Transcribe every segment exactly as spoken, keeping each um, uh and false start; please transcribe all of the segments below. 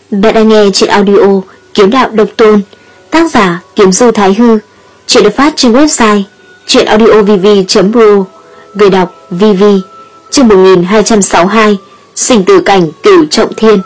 Bạn đang nghe chuyện audio Kiếm Đạo Độc Tôn, tác giả Kiếm Du Thái Hư. Chuyện được phát trên website chuyenaudiovv chấm pro. Người đọc vê vê. Chương một nghìn hai trăm sáu mươi hai. Sinh tử cảnh Cửu Trọng Thiên.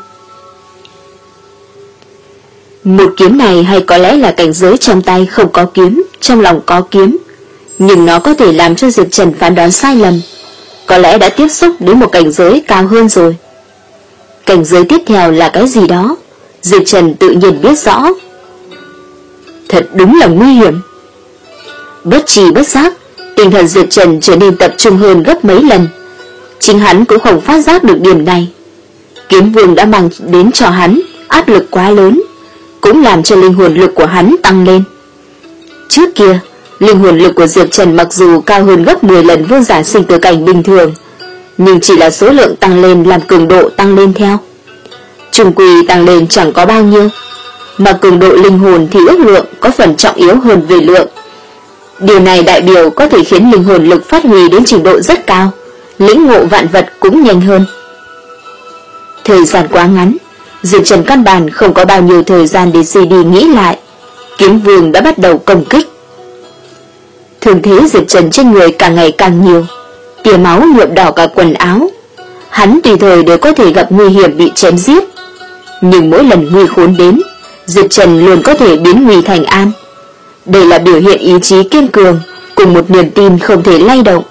Một kiếm này hay có lẽ là cảnh giới trong tay không có kiếm, trong lòng có kiếm, nhưng nó có thể làm cho Diệp Trần phán đoán sai lầm. Có lẽ đã tiếp xúc đến một cảnh giới cao hơn rồi. Cảnh giới tiếp theo là cái gì đó, Diệp Trần tự nhiên biết rõ. Thật đúng là nguy hiểm. Bất trì bất giác, tinh thần Diệp Trần trở nên tập trung hơn gấp mấy lần. Chính hắn cũng không phát giác được điểm này. Kiếm Vương đã mang đến cho hắn áp lực quá lớn, cũng làm cho linh hồn lực của hắn tăng lên. Trước kia, linh hồn lực của Diệp Trần mặc dù cao hơn gấp mười lần vương giả sinh tử cảnh bình thường, nhưng chỉ là số lượng tăng lên làm cường độ tăng lên theo. Trùng quy tăng lên chẳng có bao nhiêu, mà cường độ linh hồn thì ước lượng có phần trọng yếu hơn về lượng. Điều này đại biểu có thể khiến linh hồn lực phát huy đến trình độ rất cao, lĩnh ngộ vạn vật cũng nhanh hơn. Thời gian quá ngắn, Diệp Trần căn bản không có bao nhiêu thời gian để suy đi nghĩ lại. Kiếm Vương đã bắt đầu công kích. Thường thế Diệp Trần trên người càng ngày càng nhiều, tia máu nhuộm đỏ cả quần áo. Hắn tùy thời đều có thể gặp nguy hiểm bị chém giết, nhưng mỗi lần nguy khốn đến, Diệp Trần luôn có thể biến nguy thành an. Đây là biểu hiện ý chí kiên cường cùng một niềm tin không thể lay động.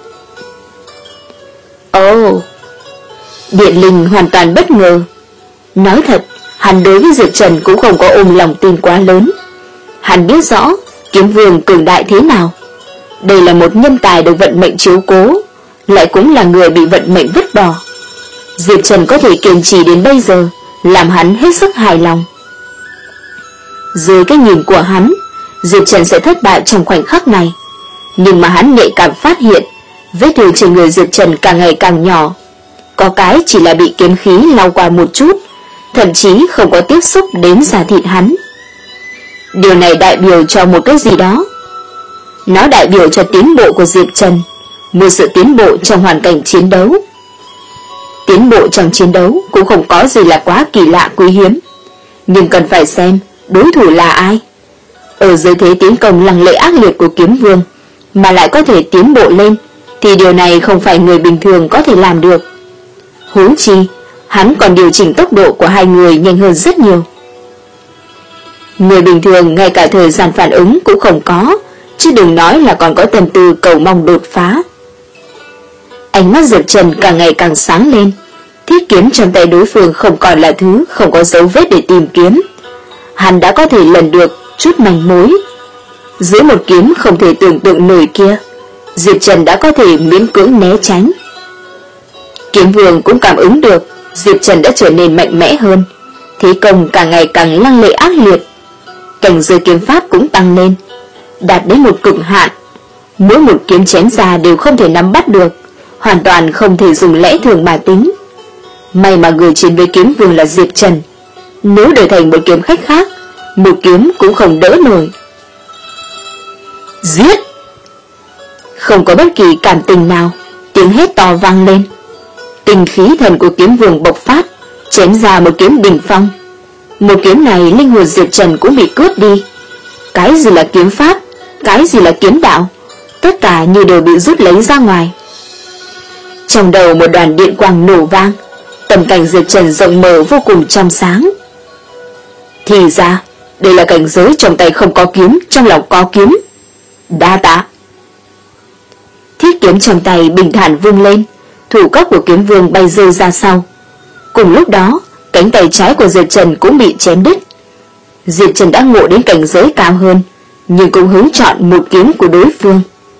Ồ, oh, Điện Linh hoàn toàn bất ngờ. Nói thật, hắn đối với Diệp Trần cũng không có ôm lòng tin quá lớn. Hắn biết rõ Kiếm Vương cường đại thế nào. Đây là một nhân tài được vận mệnh chiếu cố, lại cũng là người bị vận mệnh vứt bỏ. Diệp Trần có thể kiên trì đến bây giờ, làm hắn hết sức hài lòng. Dưới cái nhìn của hắn, Diệp Trần sẽ thất bại trong khoảnh khắc này, nhưng mà hắn nhạy cảm phát hiện vết thương trên người Diệp Trần càng ngày càng nhỏ. Có cái chỉ là bị kiếm khí lau qua một chút, thậm chí không có tiếp xúc đến da thịt hắn. Điều này đại biểu cho một cái gì đó. Nó đại biểu cho tiến bộ của Diệp Trần, một sự tiến bộ trong hoàn cảnh chiến đấu. Tiến bộ trong chiến đấu cũng không có gì là quá kỳ lạ quý hiếm, nhưng cần phải xem đối thủ là ai. Ở dưới thế tiến công lăng lệ ác liệt của Kiếm Vương mà lại có thể tiến bộ lên, thì điều này không phải người bình thường có thể làm được. Huống chi, hắn còn điều chỉnh tốc độ của hai người nhanh hơn rất nhiều. Người bình thường ngay cả thời gian phản ứng cũng không có, chứ đừng nói là còn có tâm tư cầu mong đột phá. Ánh mắt Diệp Trần càng ngày càng sáng lên. Thiết kiếm trong tay đối phương không còn là thứ không có dấu vết để tìm kiếm. Hắn đã có thể lần được chút manh mối. Dưới một kiếm không thể tưởng tượng nổi kia, Diệp Trần đã có thể miễn cưỡng né tránh. Kiếm Vương cũng cảm ứng được Diệp Trần đã trở nên mạnh mẽ hơn, thế công càng ngày càng lăng lệ ác liệt. Cảnh giới kiếm pháp cũng tăng lên, đạt đến một cực hạn. Mỗi một kiếm chém ra đều không thể nắm bắt được, hoàn toàn không thể dùng lẽ thường mà tính. May mà người chiến với Kiếm Vương là Diệp Trần, nếu đổi thành một kiếm khách khác, một kiếm cũng không đỡ nổi. Giết! Không có bất kỳ cảm tình nào, tiếng hét to vang lên. Tình khí thần của Kiếm Vương bộc phát, chém ra một kiếm đỉnh phong. Một kiếm này linh hồn Diệp Trần cũng bị cướp đi. Cái gì là kiếm pháp, cái gì là kiếm đạo, tất cả như đều bị rút lấy ra ngoài. Trong đầu một đoàn điện quang nổ vang, tầm cảnh Diệp Trần rộng mở vô cùng trong sáng. Thì ra, đây là cảnh giới trong tay không có kiếm, trong lòng có kiếm. Đa tạ. Thiết kiếm trong tay bình thản vung lên, thủ cấp của Kiếm Vương bay rơi ra sau. Cùng lúc đó, cánh tay trái của Diệp Trần cũng bị chém đứt. Diệp Trần đã ngộ đến cảnh giới cao hơn, nhưng cũng hứng chọn một kiếm của đối phương.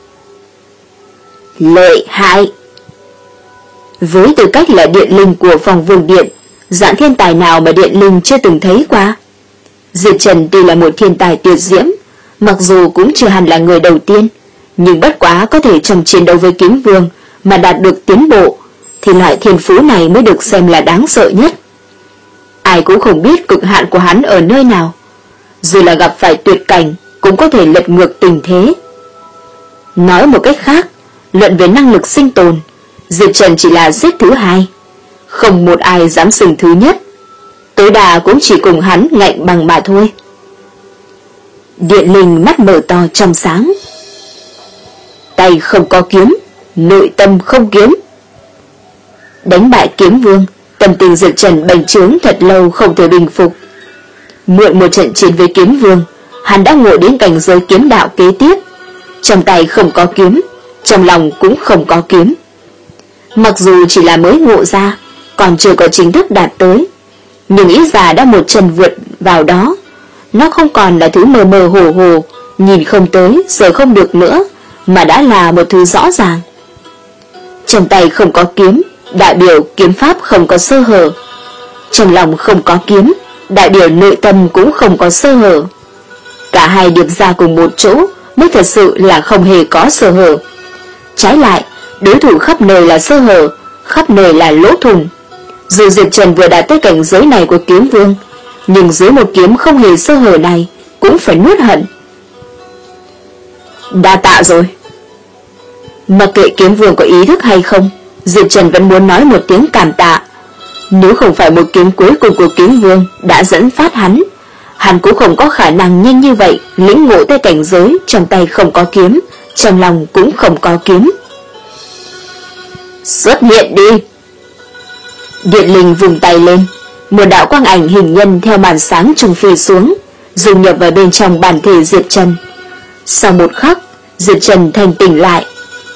Lợi hại! Với tư cách là điện linh của phòng Vương Điện, dạng thiên tài nào mà điện linh chưa từng thấy qua. Diệp Trần tuy là một thiên tài tuyệt diễm, mặc dù cũng chưa hẳn là người đầu tiên, nhưng bất quá có thể trong chiến đấu với Kiếm Vương mà đạt được tiến bộ, thì loại thiên phú này mới được xem là đáng sợ nhất. Ai cũng không biết cực hạn của hắn ở nơi nào, dù là gặp phải tuyệt cảnh cũng có thể lật ngược tình thế. Nói một cách khác, luận về năng lực sinh tồn, Diệp Trần chỉ là xếp thứ hai, không một ai dám xưng thứ nhất. tối đa cũng chỉ cùng hắn ngạnh bằng mà thôi. Điện Linh mắt mở to trong sáng. Tay không có kiếm, nội tâm không kiếm. Đánh bại kiếm vương, tâm tình Diệp Trần bành trướng thật lâu không thể bình phục. Mượn một trận chiến với kiếm vương, hắn đã ngộ đến cảnh giới kiếm đạo kế tiếp. Trong tay không có kiếm, trong lòng cũng không có kiếm. Mặc dù chỉ là mới ngộ ra, còn chưa có chính thức đạt tới, nhưng ít ra đã một chân vượt vào đó. Nó không còn là thứ mơ mơ hồ hồ, nhìn không tới, sợ không được nữa, mà đã là một thứ rõ ràng. Trong tay không có kiếm, đại biểu kiếm pháp không có sơ hở. Trong lòng không có kiếm, đại biểu nội tâm cũng không có sơ hở. Cả hai điệp ra cùng một chỗ mới thật sự là không hề có sơ hở. Trái lại, đối thủ khắp nơi là sơ hở, khắp nơi là lỗ thủng. Dù Diệp Trần vừa đạt tới cảnh giới này của kiếm vương, nhưng dưới một kiếm không hề sơ hở này cũng phải nuốt hận. Đa tạ rồi. Mặc kệ kiếm vương có ý thức hay không, Diệp Trần vẫn muốn nói một tiếng cảm tạ. Nếu không phải một kiếm cuối cùng của kiếm vương đã dẫn phát hắn, hắn cũng không có khả năng nhanh như vậy lĩnh ngộ tới cảnh giới trong tay không có kiếm, trong lòng cũng không có kiếm. Xuất hiện đi. Điện Linh vùng tay lên, một đạo quang ảnh hình nhân theo màn sáng trùng phi xuống, dung nhập vào bên trong bản thể Diệp Trần. Sau một khắc, Diệp Trần thành tỉnh lại.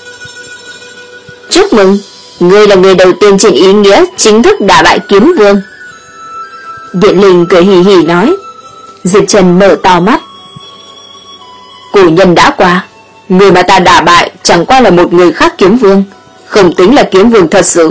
Chúc mừng, ngươi là người đầu tiên trên ý nghĩa chính thức đả bại kiếm vương. Điện Linh cười hì hì nói. Diệp Trần mở to mắt. Cổ nhân đã qua, người mà ta đả bại chẳng qua là một người khác kiếm vương, không tính là kiếm vương thật sự.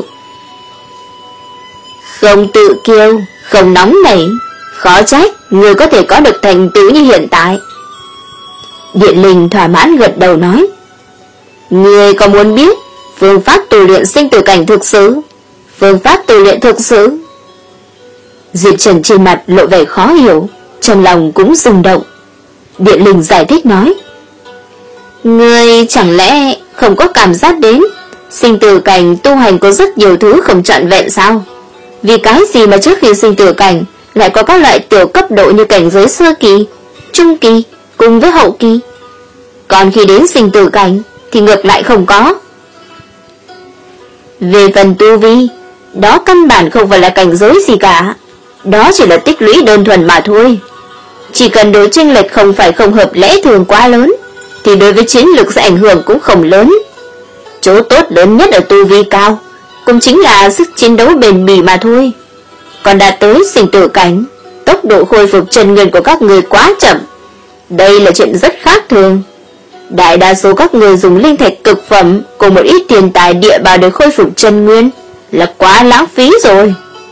Không tự kiêu, không nóng nảy, khó trách người có thể có được thành tựu như hiện tại. Điện Linh thỏa mãn gật đầu nói. Người có muốn biết phương pháp tu luyện sinh tử cảnh thực sự? Phương pháp tu luyện thực sự? Diệp Trần trên mặt lộ vẻ khó hiểu, trong lòng cũng rung động. Điện Linh giải thích nói. Người chẳng lẽ không có cảm giác đến sinh tử cảnh tu hành có rất nhiều thứ không trọn vẹn sao? Vì cái gì mà trước khi sinh tử cảnh lại có các loại tiểu cấp độ như cảnh giới sơ kỳ, trung kỳ cùng với hậu kỳ, còn khi đến sinh tử cảnh thì ngược lại không có. Về phần tu vi, đó căn bản không phải là cảnh giới gì cả, đó chỉ là tích lũy đơn thuần mà thôi. Chỉ cần độ chênh lệch không phải không hợp lẽ thường quá lớn, thì đối với chiến lược sẽ ảnh hưởng cũng không lớn. Chỗ tốt lớn nhất ở tu vi cao cũng chính là sức chiến đấu bền bỉ mà thôi. Còn đạt tới sinh tử cảnh, tốc độ khôi phục chân nguyên của các người quá chậm, đây là chuyện rất khác thường. Đại đa số các người dùng linh thạch cực phẩm cùng một ít tiền tài địa bảo để khôi phục chân nguyên là quá lãng phí rồi.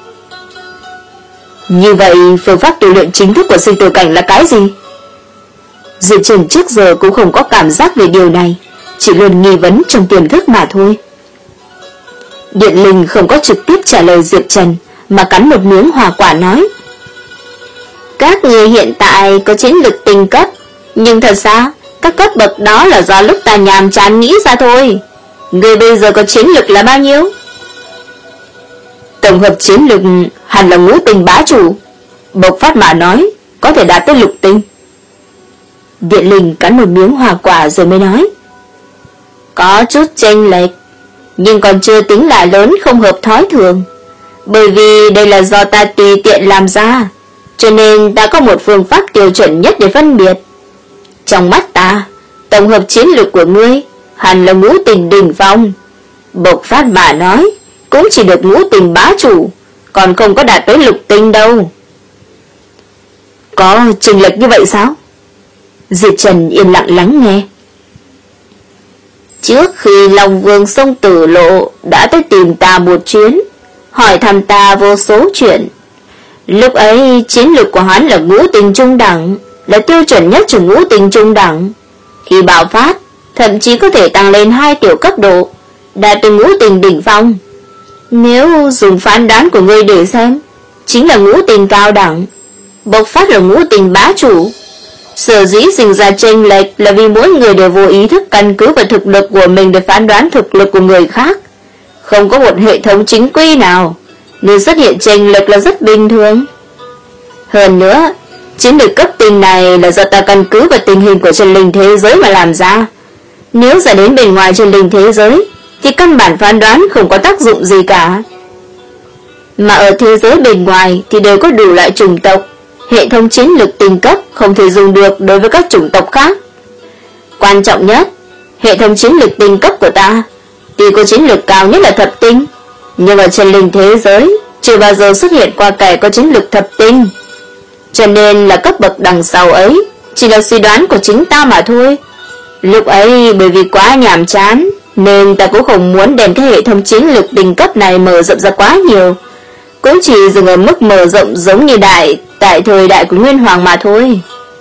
Như vậy phương pháp tu luyện chính thức của sinh tử cảnh là cái gì? Diệp Trần trước giờ cũng không có cảm giác về điều này, chỉ luôn nghi vấn trong tiềm thức mà thôi. Điện Linh không có trực tiếp trả lời Diệp Trần, mà cắn một miếng hoa quả nói. Các người hiện tại có chiến lực tinh cấp, nhưng thật ra các cấp bậc đó là do lúc ta nhàm chán nghĩ ra thôi. Người bây giờ có chiến lực là bao nhiêu? Tổng hợp chiến lực hẳn là ngũ tinh bá chủ, bộc phát mà nói có thể đạt tới lục tinh. Điện Linh cắn một miếng hoa quả rồi mới nói. Có chút chênh lệch, nhưng còn chưa tính là lớn không hợp thói thường. Bởi vì đây là do ta tùy tiện làm ra, cho nên ta có một phương pháp tiêu chuẩn nhất để phân biệt. Trong mắt ta, tổng hợp chiến lược của ngươi hẳn là ngũ tinh đỉnh phong, bộc phát mà nói cũng chỉ được ngũ tinh bá chủ, còn không có đạt tới lục tinh đâu. Có chênh lệch như vậy sao? Diệp Trần yên lặng lắng nghe. Trước khi Long Vương sông Tử Lộ đã tới tìm ta một chuyến, hỏi thăm ta vô số chuyện. Lúc ấy chiến lược của hắn là ngũ tinh trung đẳng, là tiêu chuẩn nhất của ngũ tinh trung đẳng. Khi bạo phát, thậm chí có thể tăng lên hai tiểu cấp độ, đạt tới ngũ tinh đỉnh phong. Nếu dùng phán đoán của ngươi để xem, chính là ngũ tinh cao đẳng, bộc phát là ngũ tinh bá chủ. Sở dĩ sinh ra chênh lệch là vì mỗi người đều vô ý thức căn cứ vào thực lực của mình để phán đoán thực lực của người khác. Không có một hệ thống chính quy nào, nên xuất hiện chênh lệch là rất bình thường. Hơn nữa, chiến lược cấp tinh này là do ta căn cứ vào tình hình của chân linh thế giới mà làm ra. Nếu ra đến bên ngoài chân linh thế giới thì căn bản phán đoán không có tác dụng gì cả. Mà ở thế giới bên ngoài thì đều có đủ loại chủng tộc, hệ thống chiến lược tinh cấp không thể dùng được đối với các chủng tộc khác. Quan trọng nhất, hệ thống chiến lược tinh cấp của ta tuy có chiến lược cao nhất là thập tinh, nhưng ở chân linh thế giới chưa bao giờ xuất hiện qua kẻ có chiến lược thập tinh. Cho nên là cấp bậc đằng sau ấy chỉ là suy đoán của chính ta mà thôi. Lúc ấy bởi vì quá nhàm chán nên ta cũng không muốn đem cái hệ thống chiến lược tinh cấp này mở rộng ra quá nhiều, cũng chỉ dừng ở mức mở rộng giống như đại tại thời đại của Nguyên Hoàng mà thôi.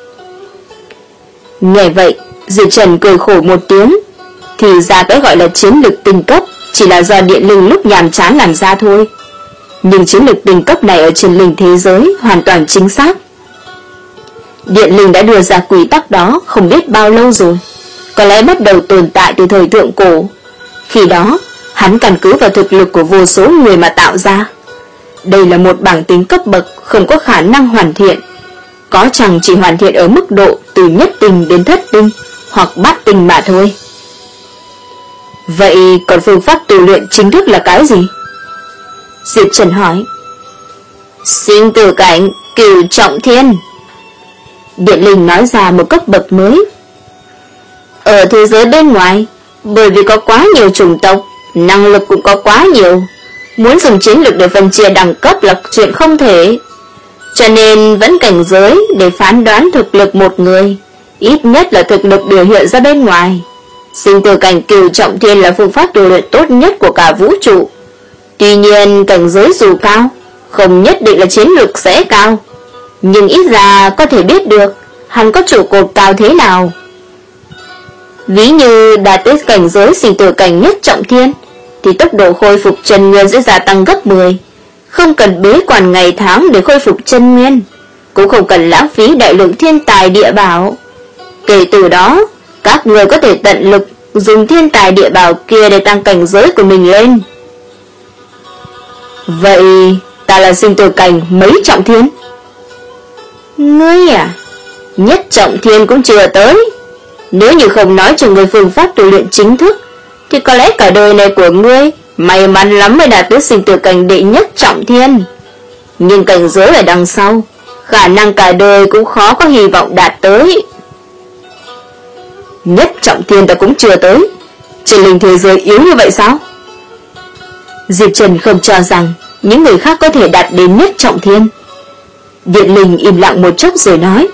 Nghe vậy, Diệp Trần cười khổ một tiếng, thì ra cái gọi là chiến lược tinh cấp chỉ là do Điện Linh lúc nhàm chán làm ra thôi. Nhưng chiến lược tinh cấp này ở trên linh thế giới hoàn toàn chính xác. Điện Linh đã đưa ra quy tắc đó không biết bao lâu rồi, có lẽ bắt đầu tồn tại từ thời thượng cổ. Khi đó, hắn căn cứ vào thực lực của vô số người mà tạo ra. Đây là một bảng tính cấp bậc không có khả năng hoàn thiện, có chăng chỉ hoàn thiện ở mức độ từ nhất tinh đến thất tinh hoặc bát tinh mà thôi. Vậy còn phương pháp tu luyện chính thức là cái gì? Diệp Trần hỏi. Sinh tử cảnh cửu trọng thiên. Điện Linh nói ra một cấp bậc mới. Ở thế giới bên ngoài, bởi vì có quá nhiều chủng tộc, năng lực cũng có quá nhiều, muốn dùng chiến lược để phân chia đẳng cấp là chuyện không thể. Cho nên vẫn cảnh giới để phán đoán thực lực một người, ít nhất là thực lực biểu hiện ra bên ngoài. Sinh tử cảnh cửu trọng thiên là phương pháp tu luyện tốt nhất của cả vũ trụ. Tuy nhiên cảnh giới dù cao, không nhất định là chiến lược sẽ cao, nhưng ít ra có thể biết được hắn có trụ cột cao thế nào. Ví như đạt tới cảnh giới sinh tử cảnh nhất trọng thiên thì tốc độ khôi phục chân nguyên sẽ gia tăng gấp mười, không cần bế quan ngày tháng để khôi phục chân nguyên, cũng không cần lãng phí đại lượng thiên tài địa bảo. Kể từ đó, các người có thể tận lực dùng thiên tài địa bảo kia để tăng cảnh giới của mình lên. Vậy ta là sinh tử cảnh mấy trọng thiên? Ngươi à, nhất trọng thiên cũng chưa tới. Nếu như không nói cho người phương pháp tu luyện chính thức thì có lẽ cả đời này của ngươi may mắn lắm mới đạt tới sinh tử cảnh đệ nhất trọng thiên. Nhưng cảnh giới ở đằng sau, khả năng cả đời cũng khó có hy vọng đạt tới. Nhất trọng thiên ta cũng chưa tới, trên linh thế giới yếu như vậy sao? Diệp Trần không cho rằng những người khác có thể đạt đến nhất trọng thiên. Điện Linh im lặng một chút rồi nói.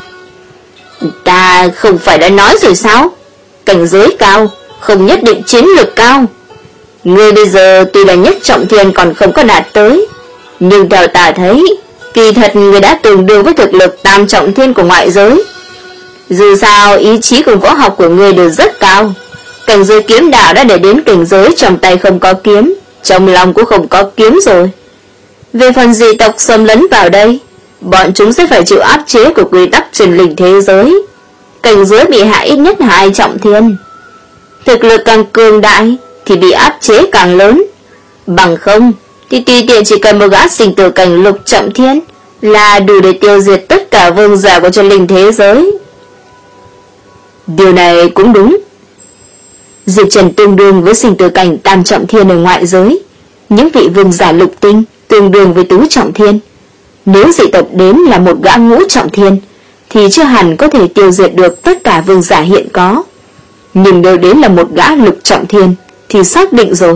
Ta không phải đã nói rồi sao? Cảnh giới cao không nhất định chiến lược cao. Ngươi bây giờ tuy là nhất trọng thiên còn không có đạt tới, nhưng theo ta thấy, kỳ thật ngươi đã tương đương với thực lực tam trọng thiên của ngoại giới. Dù sao ý chí cùng võ học của ngươi đều rất cao. Cảnh giới kiếm đạo đã để đến cảnh giới trong tay không có kiếm, trong lòng cũng không có kiếm rồi. Về phần dị tộc xâm lấn vào đây, bọn chúng sẽ phải chịu áp chế của quy tắc truyền linh thế giới. Cảnh giới bị hạ ít nhất hai trọng thiên. Thực lực càng cường đại thì bị áp chế càng lớn. Bằng không thì tùy tiện chỉ cần một gã sinh tử cảnh lục trọng thiên là đủ để tiêu diệt tất cả vương giả của truyền linh thế giới. Điều này cũng đúng. Diệp Trần tương đương với sinh tử cảnh tam trọng thiên ở ngoại giới. Những vị vương giả lục tinh tương đương với tứ trọng thiên. Nếu dị tộc đến là một gã ngũ trọng thiên thì chưa hẳn có thể tiêu diệt được tất cả vương giả hiện có. Nhưng nếu đến là một gã lục trọng thiên thì xác định rồi.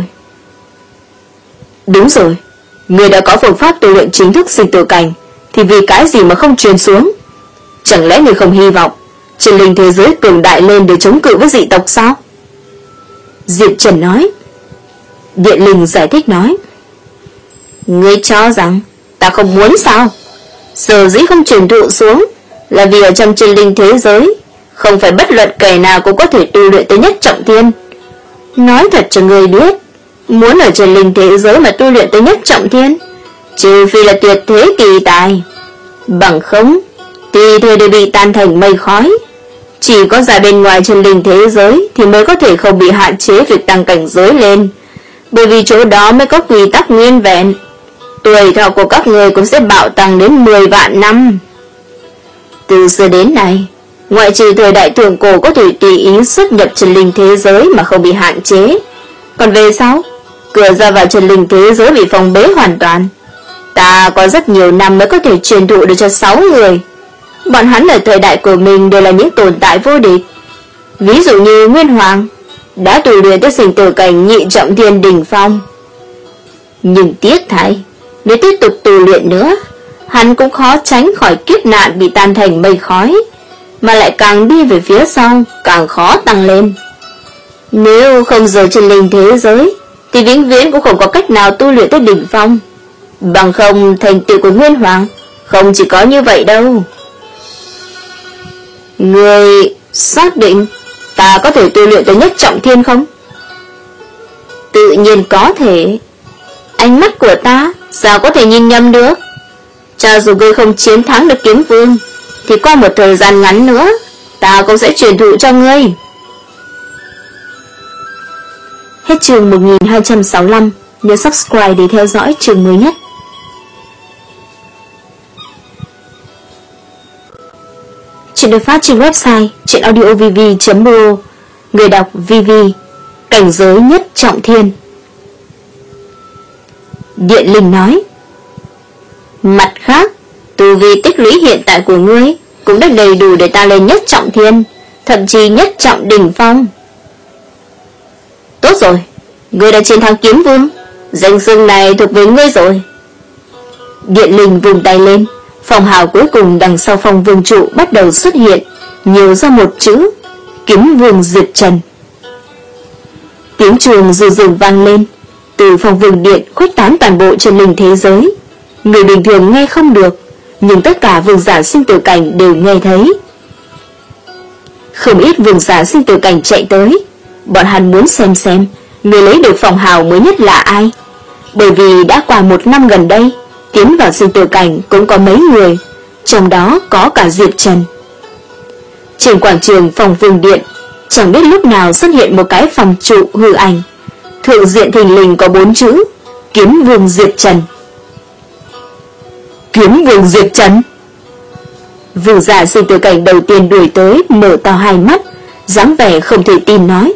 Đúng rồi, người đã có phương pháp tu luyện chính thức sinh tử cảnh thì vì cái gì mà không truyền xuống? Chẳng lẽ người không hy vọng trên linh thế giới cường đại lên để chống cự với dị tộc sao? Diệp Trần nói. Điện Linh giải thích nói. Ngươi cho rằng ta không muốn sao? Sở dĩ không truyền thụ xuống là vì ở trong chân linh thế giới không phải bất luận kẻ nào cũng có thể tu luyện tới nhất trọng thiên. Nói thật cho ngươi biết, muốn ở chân linh thế giới mà tu luyện tới nhất trọng thiên, trừ phi là tuyệt thế kỳ tài, bằng không tùy thời đều bị tan thành mây khói. Chỉ có ra bên ngoài chân linh thế giới thì mới có thể không bị hạn chế việc tăng cảnh giới lên, bởi vì chỗ đó mới có quy tắc nguyên vẹn. tuổi thọ của các người cũng sẽ bạo tăng đến mười vạn năm. Từ xưa đến nay, ngoại trừ thời đại thượng cổ có thể tùy ý xuất nhập chân linh thế giới mà không bị hạn chế, còn về sau, cửa ra vào chân linh thế giới bị phong bế hoàn toàn. Ta có rất nhiều năm mới có thể truyền thụ được cho sáu người. Bọn hắn ở thời đại của mình đều là những tồn tại vô địch. Ví dụ như Nguyên Hoàng đã tu luyện tới sinh tử cảnh nhị trọng thiên đỉnh phong. Nhưng tiếc thay, nếu tiếp tục tu luyện nữa, hắn cũng khó tránh khỏi kiếp nạn bị tan thành mây khói, mà lại càng đi về phía sau càng khó tăng lên. Nếu không rời chân linh thế giới thì vĩnh viễn cũng không có cách nào tu luyện tới đỉnh phong. Bằng không thành tựu của Nguyên Hoàng không chỉ có như vậy đâu. Người xác định ta có thể tu luyện tới nhất trọng thiên không? Tự nhiên có thể. Ánh mắt của ta sao có thể nhìn nhầm được? Cho dù ngươi không chiến thắng được Kiếm Vương thì qua một thời gian ngắn nữa ta cũng sẽ truyền thụ cho ngươi. Hết chương một nghìn hai trăm sáu mươi lăm. Nhớ subscribe để theo dõi chương mới nhất. Chuyện được phát trên website chuyện audio v v chấm m o. Người đọc vê vê. Cảnh giới nhất trọng thiên. Điện Linh nói, mặt khác, tu vi tích lũy hiện tại của ngươi cũng đã đầy đủ để ta lên nhất trọng thiên, thậm chí nhất trọng đỉnh phong. Tốt rồi, ngươi đã chiến thắng Kiếm Vương, danh xưng này thuộc về ngươi rồi. Điện Linh vùng tay lên, phong hào cuối cùng đằng sau phong vương trụ bắt đầu xuất hiện, nhiều ra một chữ: Kiếm Vương Diệt Trần. Tiếng chuông rù rù vang lên, từ phong vương điện khuếch tán toàn bộ chân linh thế giới. Người bình thường nghe không được, nhưng tất cả vương giả sinh tử cảnh đều nghe thấy. Không ít vương giả sinh tử cảnh chạy tới, bọn hắn muốn xem xem người lấy được phong hào mới nhất là ai. Bởi vì đã qua một năm gần đây, tiến vào sinh tử cảnh cũng có mấy người, trong đó có cả Diệp Trần. Trên quảng trường phong vương điện, chẳng biết lúc nào xuất hiện một cái phong trụ hư ảnh, thượng diện thình lình có bốn chữ: Kiếm Vương Diệp Trần. Kiếm Vương Diệp Trần? Vương giả sinh tử cảnh đầu tiên đuổi tới mở to hai mắt, dáng vẻ không thể tin nói,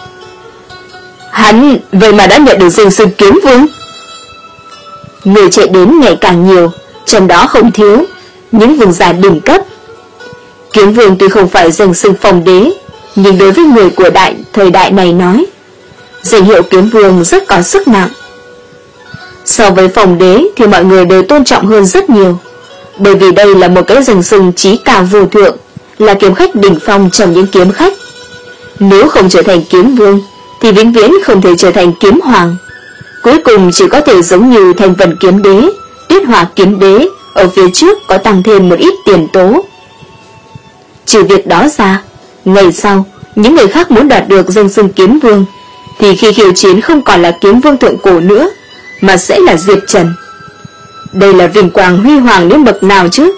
hắn vậy mà đã nhận được danh xưng Kiếm Vương. Người chạy đến ngày càng nhiều, trong đó không thiếu những vương giả đỉnh cấp. Kiếm Vương tuy không phải danh xưng phong đế, nhưng đối với người của đại thời đại này nói, danh hiệu Kiếm Vương rất có sức nặng. So với phong đế thì mọi người đều tôn trọng hơn rất nhiều, bởi vì đây là một cái danh xưng chí cao vô thượng, là kiếm khách đỉnh phong trong những kiếm khách. Nếu không trở thành Kiếm Vương thì vĩnh viễn không thể trở thành Kiếm Hoàng, cuối cùng chỉ có thể giống như Thanh Vân Kiếm Đế, Tuyết Hỏa Kiếm Đế, ở phía trước có tăng thêm một ít tiền tố. Trừ việc đó ra, ngày sau những người khác muốn đoạt được danh xưng Kiếm Vương thì khi khiêu chiến không còn là Kiếm Vương thượng cổ nữa, mà sẽ là Diệp Trần. Đây là vinh quang huy hoàng đến bậc nào chứ?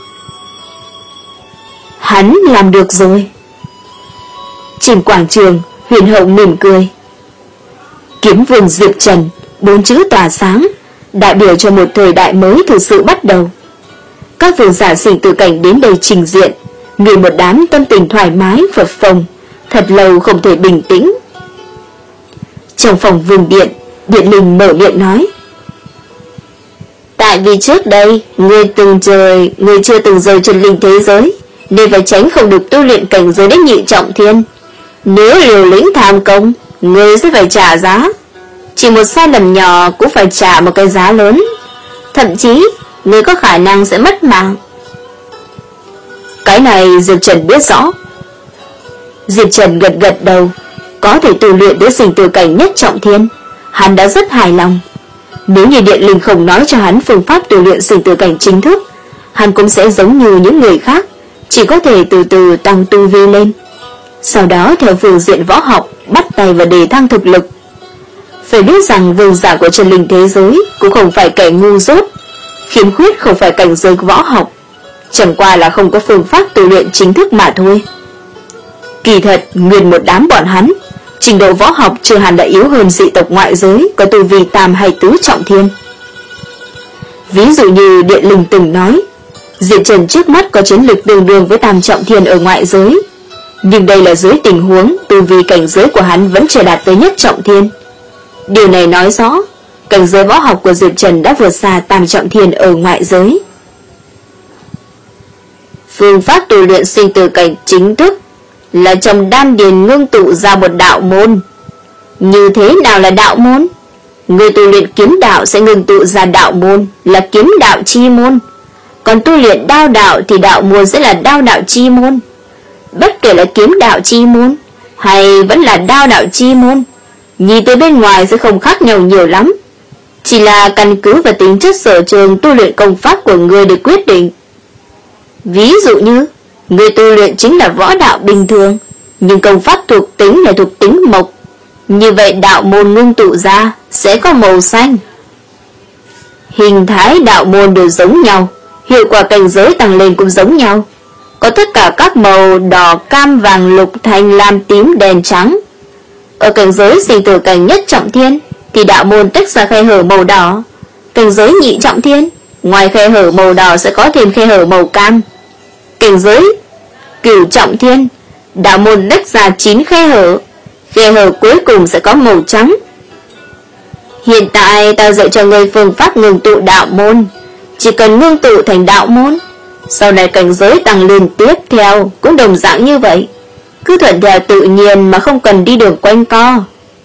Hắn làm được rồi. Trên quảng trường, Huyền Hậu mỉm cười. Kiếm Vương Diệp Trần, bốn chữ tỏa sáng, đại biểu cho một thời đại mới thực sự bắt đầu. Các vương giả sinh tử cảnh đến đây trình diện, người một đám tâm tình thoải mái phập phồng, thật lâu không thể bình tĩnh. Trong phòng vương điện, Điện Linh mở miệng nói, tại vì trước đây người từng trời người chưa từng rời chân linh thế giới, nên phải tránh không được tu luyện cảnh giới đến nhị trọng thiên. Nếu liều lĩnh tham công, người sẽ phải trả giá. Chỉ một sai lầm nhỏ cũng phải trả một cái giá lớn, thậm chí người có khả năng sẽ mất mạng. Cái này Diệp Trần biết rõ. Diệp Trần gật gật đầu, có thể tu luyện tới sinh tử cảnh nhất trọng thiên, hắn đã rất hài lòng. Nếu như Điện Linh không nói cho hắn phương pháp tu luyện sinh tử cảnh chính thức, hắn cũng sẽ giống như những người khác, chỉ có thể từ từ tăng tu vi lên, sau đó theo phương diện võ học bắt tay vào đề thăng thực lực. Phải biết rằng vương giả của chân linh thế giới cũng không phải kẻ ngu dốt, khiếm khuyết không phải cảnh giới võ học, chẳng qua là không có phương pháp tu luyện chính thức mà thôi. Kỳ thật, nguyên một đám bọn hắn, trình độ võ học chưa hẳn đã yếu hơn dị tộc ngoại giới có tu vi tam hay tứ trọng thiên. Ví dụ như Điện Linh từng nói, Diệp Trần trước mắt có chiến lực tương đương với Tam Trọng Thiên ở ngoại giới, nhưng đây là dưới tình huống tu vi cảnh giới của hắn vẫn chưa đạt tới Nhất Trọng Thiên. Điều này nói rõ cảnh giới võ học của Diệp Trần đã vượt xa Tam Trọng Thiên ở ngoại giới. Phương pháp tu luyện sinh tử cảnh chính thức là trong đan điền ngưng tụ ra một đạo môn. Như thế nào là đạo môn? Người tu luyện kiếm đạo sẽ ngưng tụ ra đạo môn là kiếm đạo chi môn, còn tu luyện đao đạo thì đạo môn sẽ là đao đạo chi môn. Bất kể là kiếm đạo chi môn hay vẫn là đao đạo chi môn, nhìn từ bên ngoài sẽ không khác nhau nhiều lắm, chỉ là căn cứ vào tính chất sở trường tu luyện công pháp của người để quyết định. Ví dụ như người tu luyện chính là võ đạo bình thường, nhưng công pháp thuộc tính là thuộc tính mộc, như vậy đạo môn ngưng tụ ra sẽ có màu xanh. Hình thái đạo môn đều giống nhau, hiệu quả cảnh giới tăng lên cũng giống nhau, có tất cả các màu đỏ, cam, vàng, lục, thanh, lam, tím, đen, trắng. Ở cảnh giới sinh tử cảnh Nhất Trọng Thiên thì đạo môn tách ra khe hở màu đỏ, cảnh giới Nhị Trọng Thiên ngoài khe hở màu đỏ sẽ có thêm khe hở màu cam, cảnh giới Cửu Trọng Thiên đạo môn tách ra chín khe hở, khe hở cuối cùng sẽ có màu trắng. Hiện tại ta dạy cho ngươi phương pháp ngưng tụ đạo môn, chỉ cần ngưng tụ thành đạo môn, sau này cảnh giới tăng lên tiếp theo cũng đồng dạng như vậy, cứ thuận theo tự nhiên mà không cần đi đường quanh co.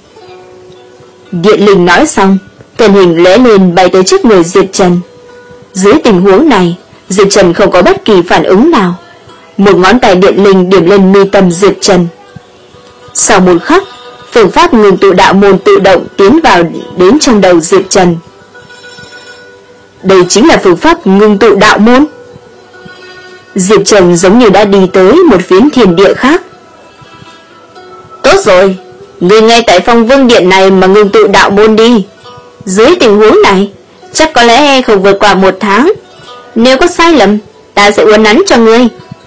Điện Linh nói xong, thân hình lóe lên bay tới trước người Diệp Trần. Dưới tình huống này, Diệp Trần không có bất kỳ phản ứng nào. Một ngón tay Điện Linh điểm lên mi tâm Diệp Trần. Sau một khắc, phương pháp ngưng tụ đạo môn tự động tiến vào đến trong đầu Diệp Trần. Đây chính là phương pháp ngưng tụ đạo môn. Diệp Trần giống như đã đi tới một phiến thiên địa khác. Tốt rồi, ngươi ngay tại Phong Vương Điện này mà ngưng tụ đạo môn đi. Dưới tình huống này, chắc có lẽ không vượt qua một tháng. Nếu có sai lầm, ta sẽ uốn nắn cho ngươi.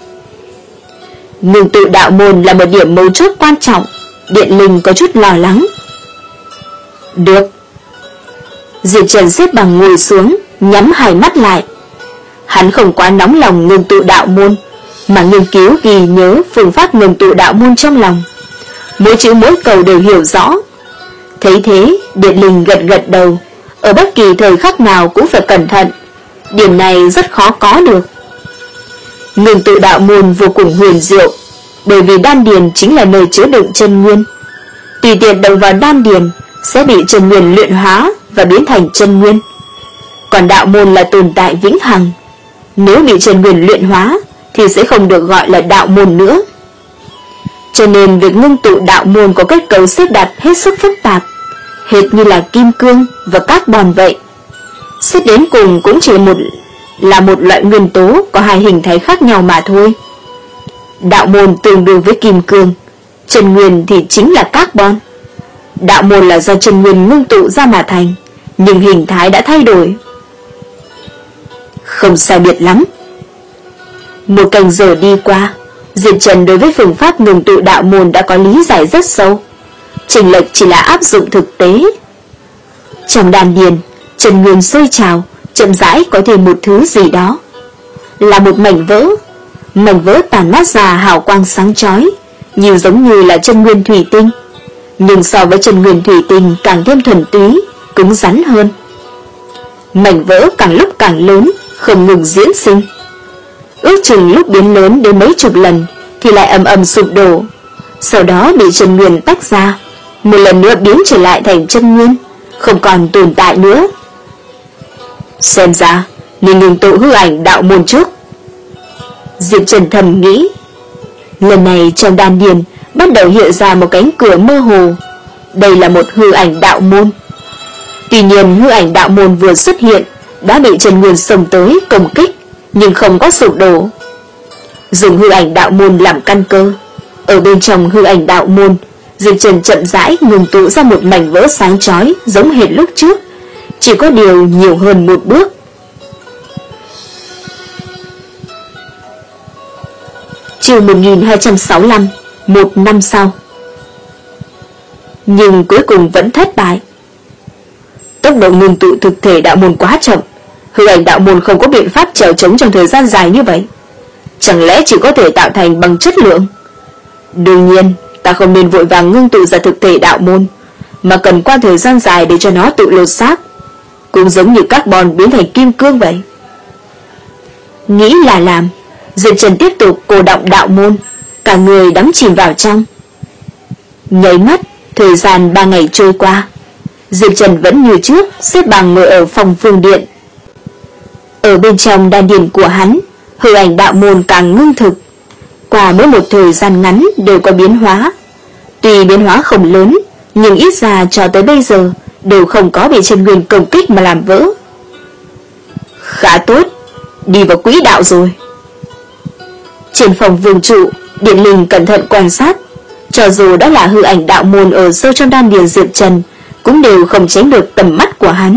Ngưng tụ đạo môn là một điểm mấu chốt quan trọng. Điện Linh có chút lo lắng. Được. Diệp Trần xếp bằng ngồi xuống, nhắm hai mắt lại. Hắn không quá nóng lòng ngưng tụ đạo môn, mà nghiên cứu ghi nhớ phương pháp ngưng tụ đạo môn trong lòng. Mỗi chữ mỗi câu đều hiểu rõ. Thấy thế, Điện Linh gật gật đầu. Ở bất kỳ thời khắc nào cũng phải cẩn thận. Điểm này rất khó có được. Ngưng tụ đạo môn vô cùng huyền diệu, bởi vì đan điền chính là nơi chứa đựng chân nguyên. Tùy tiện động vào đan điền sẽ bị chân nguyên luyện hóa và biến thành chân nguyên. Còn đạo môn là tồn tại vĩnh hằng, nếu bị chân nguyên luyện hóa thì sẽ không được gọi là đạo môn nữa. Cho nên việc ngưng tụ đạo môn có kết cấu xếp đặt hết sức phức tạp, hệt như là kim cương và carbon vậy. Xét đến cùng cũng chỉ một là một loại nguyên tố có hai hình thái khác nhau mà thôi. Đạo môn tương đương với kim cương, chân nguyên thì chính là carbon. Đạo môn là do chân nguyên ngưng tụ ra mà thành, nhưng hình thái đã thay đổi. Không sai biệt lắm. Một canh giờ đi qua, Diệp Trần đối với phương pháp ngưng tụ đạo môn đã có lý giải rất sâu. Chênh lệch chỉ là áp dụng thực tế. Trong đan điền, chân nguyên sôi trào, chậm rãi có thêm một thứ gì đó. Là một mảnh vỡ. Mảnh vỡ tàn mát ra hào quang sáng chói, nhiều giống như là chân nguyên thủy tinh, nhưng so với chân nguyên thủy tinh càng thêm thuần túy, cứng rắn hơn. Mảnh vỡ càng lúc càng lớn, không ngừng diễn sinh. Ước chừng lúc biến lớn đến mấy chục lần thì lại ầm ầm sụp đổ, sau đó bị chân nguyên tách ra, một lần nữa biến trở lại thành chân nguyên, không còn tồn tại nữa. Xem ra nên ngừng tụ hư ảnh đạo môn trước. Diệp Trần thầm nghĩ. Lần này trong đan điền bắt đầu hiện ra một cánh cửa mơ hồ. Đây là một hư ảnh đạo môn. Tuy nhiên hư ảnh đạo môn vừa xuất hiện đã bị chân nguyên xông tới công kích, nhưng không có sụp đổ. Dùng hư ảnh đạo môn làm căn cơ, ở bên trong hư ảnh đạo môn, Diệp Trần chậm rãi ngừng tụ ra một mảnh vỡ sáng chói giống hệt lúc trước, chỉ có điều nhiều hơn một bước. Chương một nghìn hai trăm sáu mươi lăm, một năm sau. Nhưng cuối cùng vẫn thất bại. Tốc độ ngưng tụ thực thể đạo môn quá chậm, hư ảnh đạo môn không có biện pháp trèo trống trong thời gian dài như vậy. Chẳng lẽ chỉ có thể tạo thành bằng chất lượng? Đương nhiên, ta không nên vội vàng ngưng tụ ra thực thể đạo môn, mà cần qua thời gian dài để cho nó tự lột xác, cũng giống như carbon biến thành kim cương vậy. Nghĩ là làm, Diệp Trần tiếp tục cô động đạo môn, cả người đắm chìm vào trong. Nháy mắt, thời gian ba ngày trôi qua, Diệp Trần vẫn như trước xếp bằng ngồi ở phòng vương điện. Ở bên trong đan điền của hắn, hư ảnh đạo môn càng ngưng thực. Qua mỗi một thời gian ngắn đều có biến hóa. Tuy biến hóa không lớn, nhưng ít ra cho tới bây giờ đều không có bị chân nguyên công kích mà làm vỡ. Khá tốt, đi vào quỹ đạo rồi. Trên phòng vương trụ, Điện Linh cẩn thận quan sát. Cho dù đó là hư ảnh đạo môn ở sâu trong đan điền Diệp Trần, cũng đều không tránh được tầm mắt của hắn.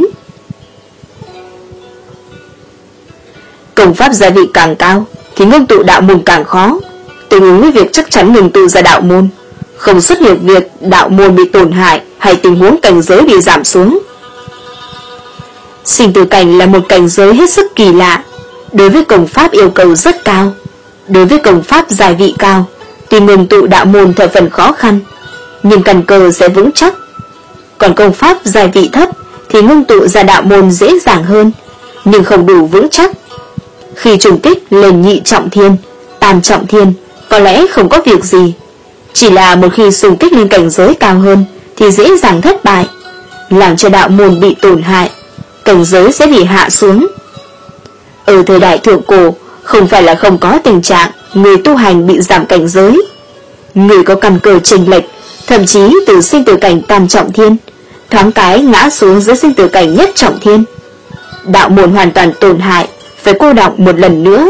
Công pháp gia vị càng cao thì ngưng tụ đạo môn càng khó. Tương ứng với việc chắc chắn ngưng tụ ra đạo môn, không xuất hiện việc đạo môn bị tổn hại hay tình huống cảnh giới bị giảm xuống. Sinh tử cảnh là một cảnh giới hết sức kỳ lạ. Đối với công pháp yêu cầu rất cao. Đối với công pháp gia vị cao thì ngưng tụ đạo môn thập phần khó khăn, nhưng căn cơ sẽ vững chắc. Còn công pháp gia vị thấp thì ngưng tụ ra đạo môn dễ dàng hơn, nhưng không đủ vững chắc. Khi trùng kích lên nhị trọng thiên, tam trọng thiên có lẽ không có việc gì, chỉ là một khi xung kích lên cảnh giới cao hơn thì dễ dàng thất bại, làm cho đạo môn bị tổn hại, cảnh giới sẽ bị hạ xuống. Ở thời đại thượng cổ, không phải là không có tình trạng người tu hành bị giảm cảnh giới. Người có căn cơ chênh lệch, thậm chí từ sinh tử cảnh tam trọng thiên thoáng cái ngã xuống dưới sinh tử cảnh nhất trọng thiên, đạo môn hoàn toàn tổn hại, phải cô đọng một lần nữa.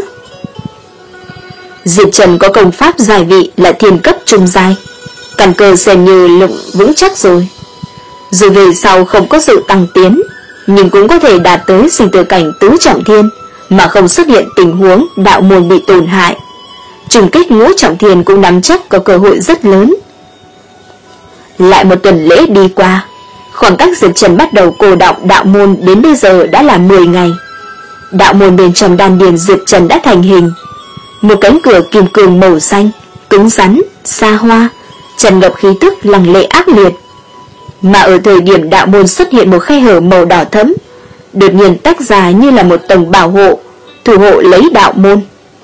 Diệp Trần có công pháp giải vị là thiên cấp trung giai, căn cơ xem như lượng vững chắc rồi. Dù về sau không có sự tăng tiến, nhưng cũng có thể đạt tới sinh tử cảnh tứ trọng thiên mà không xuất hiện tình huống đạo môn bị tổn hại. Trùng kích ngũ trọng thiên cũng nắm chắc có cơ hội rất lớn. Lại một tuần lễ đi qua, khoảng cách Diệp Trần bắt đầu cô đọng đạo môn đến bây giờ đã là mười ngày. Đạo môn bên trong đan điền Diệp Trần đã thành hình. Một cánh cửa kim cương màu xanh, cứng rắn, xa hoa, tràn ngập khí tức lăng lệ ác liệt. Mà ở thời điểm đạo môn xuất hiện một khe hở màu đỏ thẫm, đột nhiên tách ra như là một tầng bảo hộ, thủ hộ lấy đạo môn.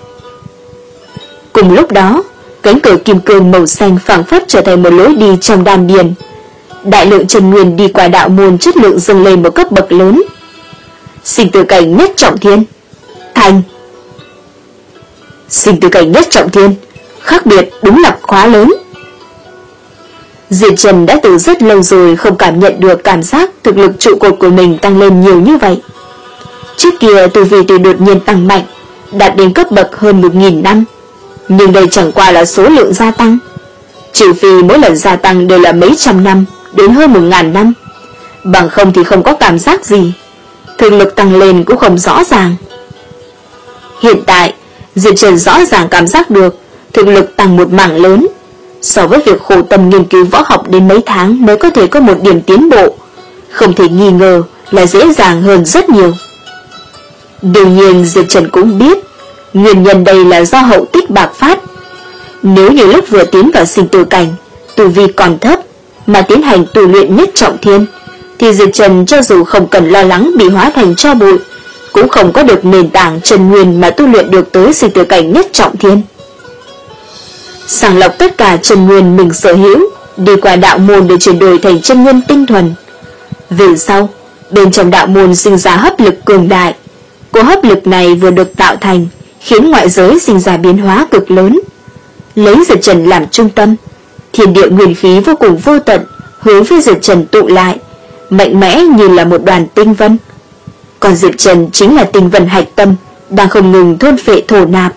Cùng lúc đó, cánh cửa kim cương màu xanh phảng phất trở thành một lối đi trong đan điền. Đại lượng chân nguyên đi qua đạo môn chất lượng dâng lên một cấp bậc lớn. Sinh tử cảnh nhất trọng thiên, thành. Sinh tử cảnh nhất trọng thiên, khác biệt đúng là quá lớn. Diệp Trần đã từ rất lâu rồi không cảm nhận được cảm giác thực lực trụ cột của mình tăng lên nhiều như vậy. Trước kia tu vi tuy đột nhiên tăng mạnh, đạt đến cấp bậc hơn một nghìn năm, nhưng đây chẳng qua là số lượng gia tăng. Trừ phi mỗi lần gia tăng đều là mấy trăm năm đến hơn một ngàn năm, bằng không thì không có cảm giác gì. Thực lực tăng lên cũng không rõ ràng. Hiện tại, Diệp Trần rõ ràng cảm giác được thực lực tăng một mảng lớn. So với việc khổ tâm nghiên cứu võ học đến mấy tháng mới có thể có một điểm tiến bộ, không thể nghi ngờ là dễ dàng hơn rất nhiều. Đương nhiên Diệp Trần cũng biết nguyên nhân đây là do hậu tích bạc phát. Nếu như lúc vừa tiến vào sinh tử cảnh, tu vi còn thấp mà tiến hành tu luyện nhất trọng thiên, thì Diệp Trần cho dù không cần lo lắng bị hóa thành tro bụi, cũng không có được nền tảng chân nguyên mà tu luyện được tới sinh tử cảnh nhất trọng thiên. Sàng lọc tất cả chân nguyên mình sở hữu, đi qua đạo môn để chuyển đổi thành chân nguyên tinh thuần. Về sau, bên trong đạo môn sinh ra hấp lực cường đại. Cô hấp lực này vừa được tạo thành, khiến ngoại giới sinh ra biến hóa cực lớn. Lấy Diệp Trần làm trung tâm, thiên địa nguyên khí vô cùng vô tận hướng phía Diệp Trần tụ lại, mạnh mẽ như là một đoàn tinh vân. Còn Diệp Trần chính là tinh vân hạch tâm, đang không ngừng thôn phệ thổ nạp.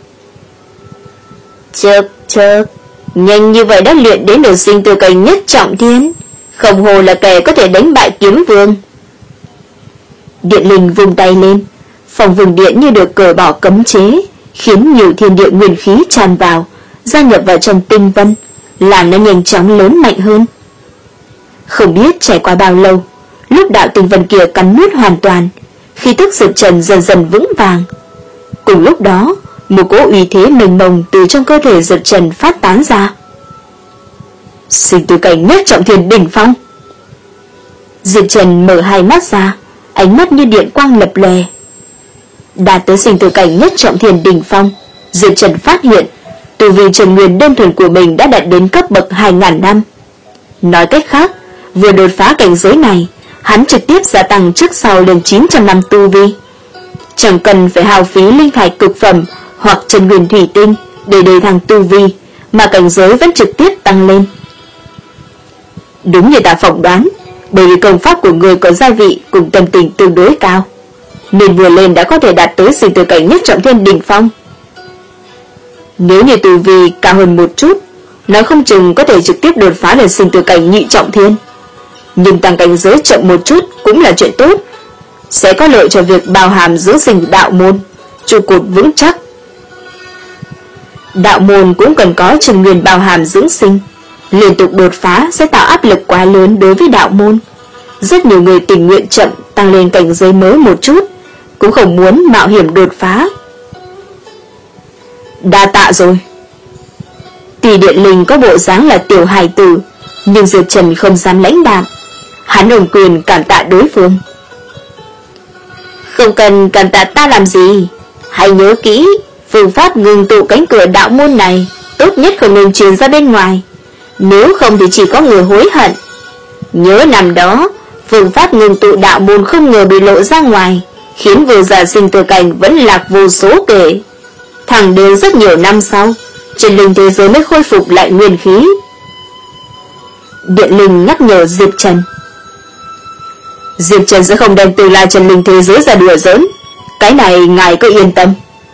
Chợt chợt, nhanh như vậy đã luyện đến được sinh tử cảnh nhất trọng thiên, không hồ là kẻ có thể đánh bại kiếm vương. Điện Linh vung tay lên, phòng vương điện như được cởi bỏ cấm chế, khiến nhiều thiên địa nguyên khí tràn vào, gia nhập vào trong tinh vân, làm nó nhanh chóng lớn mạnh hơn. Không biết trải qua bao lâu, lúc đạo tinh vân kia cắn nuốt hoàn toàn, khí tức Diệp Trần dần dần vững vàng. Cùng lúc đó, một cỗ uy thế mênh mông từ trong cơ thể Diệp Trần phát tán ra. Sinh tử cảnh nhất trọng thiên đỉnh phong. Diệp Trần mở hai mắt ra, ánh mắt như điện quang lập lòe. Đạt tới sinh tử cảnh nhất trọng thiên đỉnh phong, Diệp Trần phát hiện tu vi Trần Nguyên đơn thuần của mình đã đạt đến cấp bậc hai ngàn năm. Nói cách khác, vừa đột phá cảnh giới này, hắn trực tiếp gia tăng trước sau lên chín trăm năm tu vi. Chẳng cần phải hao phí linh thạch cực phẩm hoặc Trần Nguyên thủy tinh để đề thăng tu vi, mà cảnh giới vẫn trực tiếp tăng lên. Đúng như ta phỏng đoán, bởi vì công pháp của người có gia vị cùng tâm tình tương đối cao, nên vừa lên đã có thể đạt tới sinh tử cảnh nhất trọng thiên đỉnh phong. Nếu như tu vi cao hơn một chút, nói không chừng có thể trực tiếp đột phá lên sinh tử cảnh nhị trọng thiên. Nhưng tăng cảnh giới chậm một chút cũng là chuyện tốt, sẽ có lợi cho việc bao hàm giữ gìn đạo môn, trụ cột vững chắc. Đạo môn cũng cần có Trần Nguyên bao hàm dưỡng sinh, liên tục đột phá sẽ tạo áp lực quá lớn đối với đạo môn. Rất nhiều người tình nguyện chậm tăng lên cảnh giới mới một chút, cũng không muốn mạo hiểm đột phá. Đa tạ rồi. Tỷ Điện Linh có bộ dáng là tiểu hài tử, nhưng Diệp Trần không dám lãnh đạm. Hắn ôm quyền cảm tạ đối phương. Không cần cảm tạ ta làm gì, hãy nhớ kỹ, phương pháp ngừng tụ cánh cửa đạo môn này tốt nhất không nên truyền ra bên ngoài, nếu không thì chỉ có người hối hận. Nhớ năm đó, phương pháp ngừng tụ đạo môn không ngờ bị lộ ra ngoài, khiến vừa giả sinh tử cảnh vẫn lạc vô số kể. Thẳng đến rất nhiều năm sau, Trần Linh thế giới mới khôi phục lại nguyên khí. Điện Linh nhắc nhở Diệp Trần. Diệp Trần sẽ không đem tương lai Trần Linh thế giới ra đùa giỡn, cái này ngài cứ yên tâm.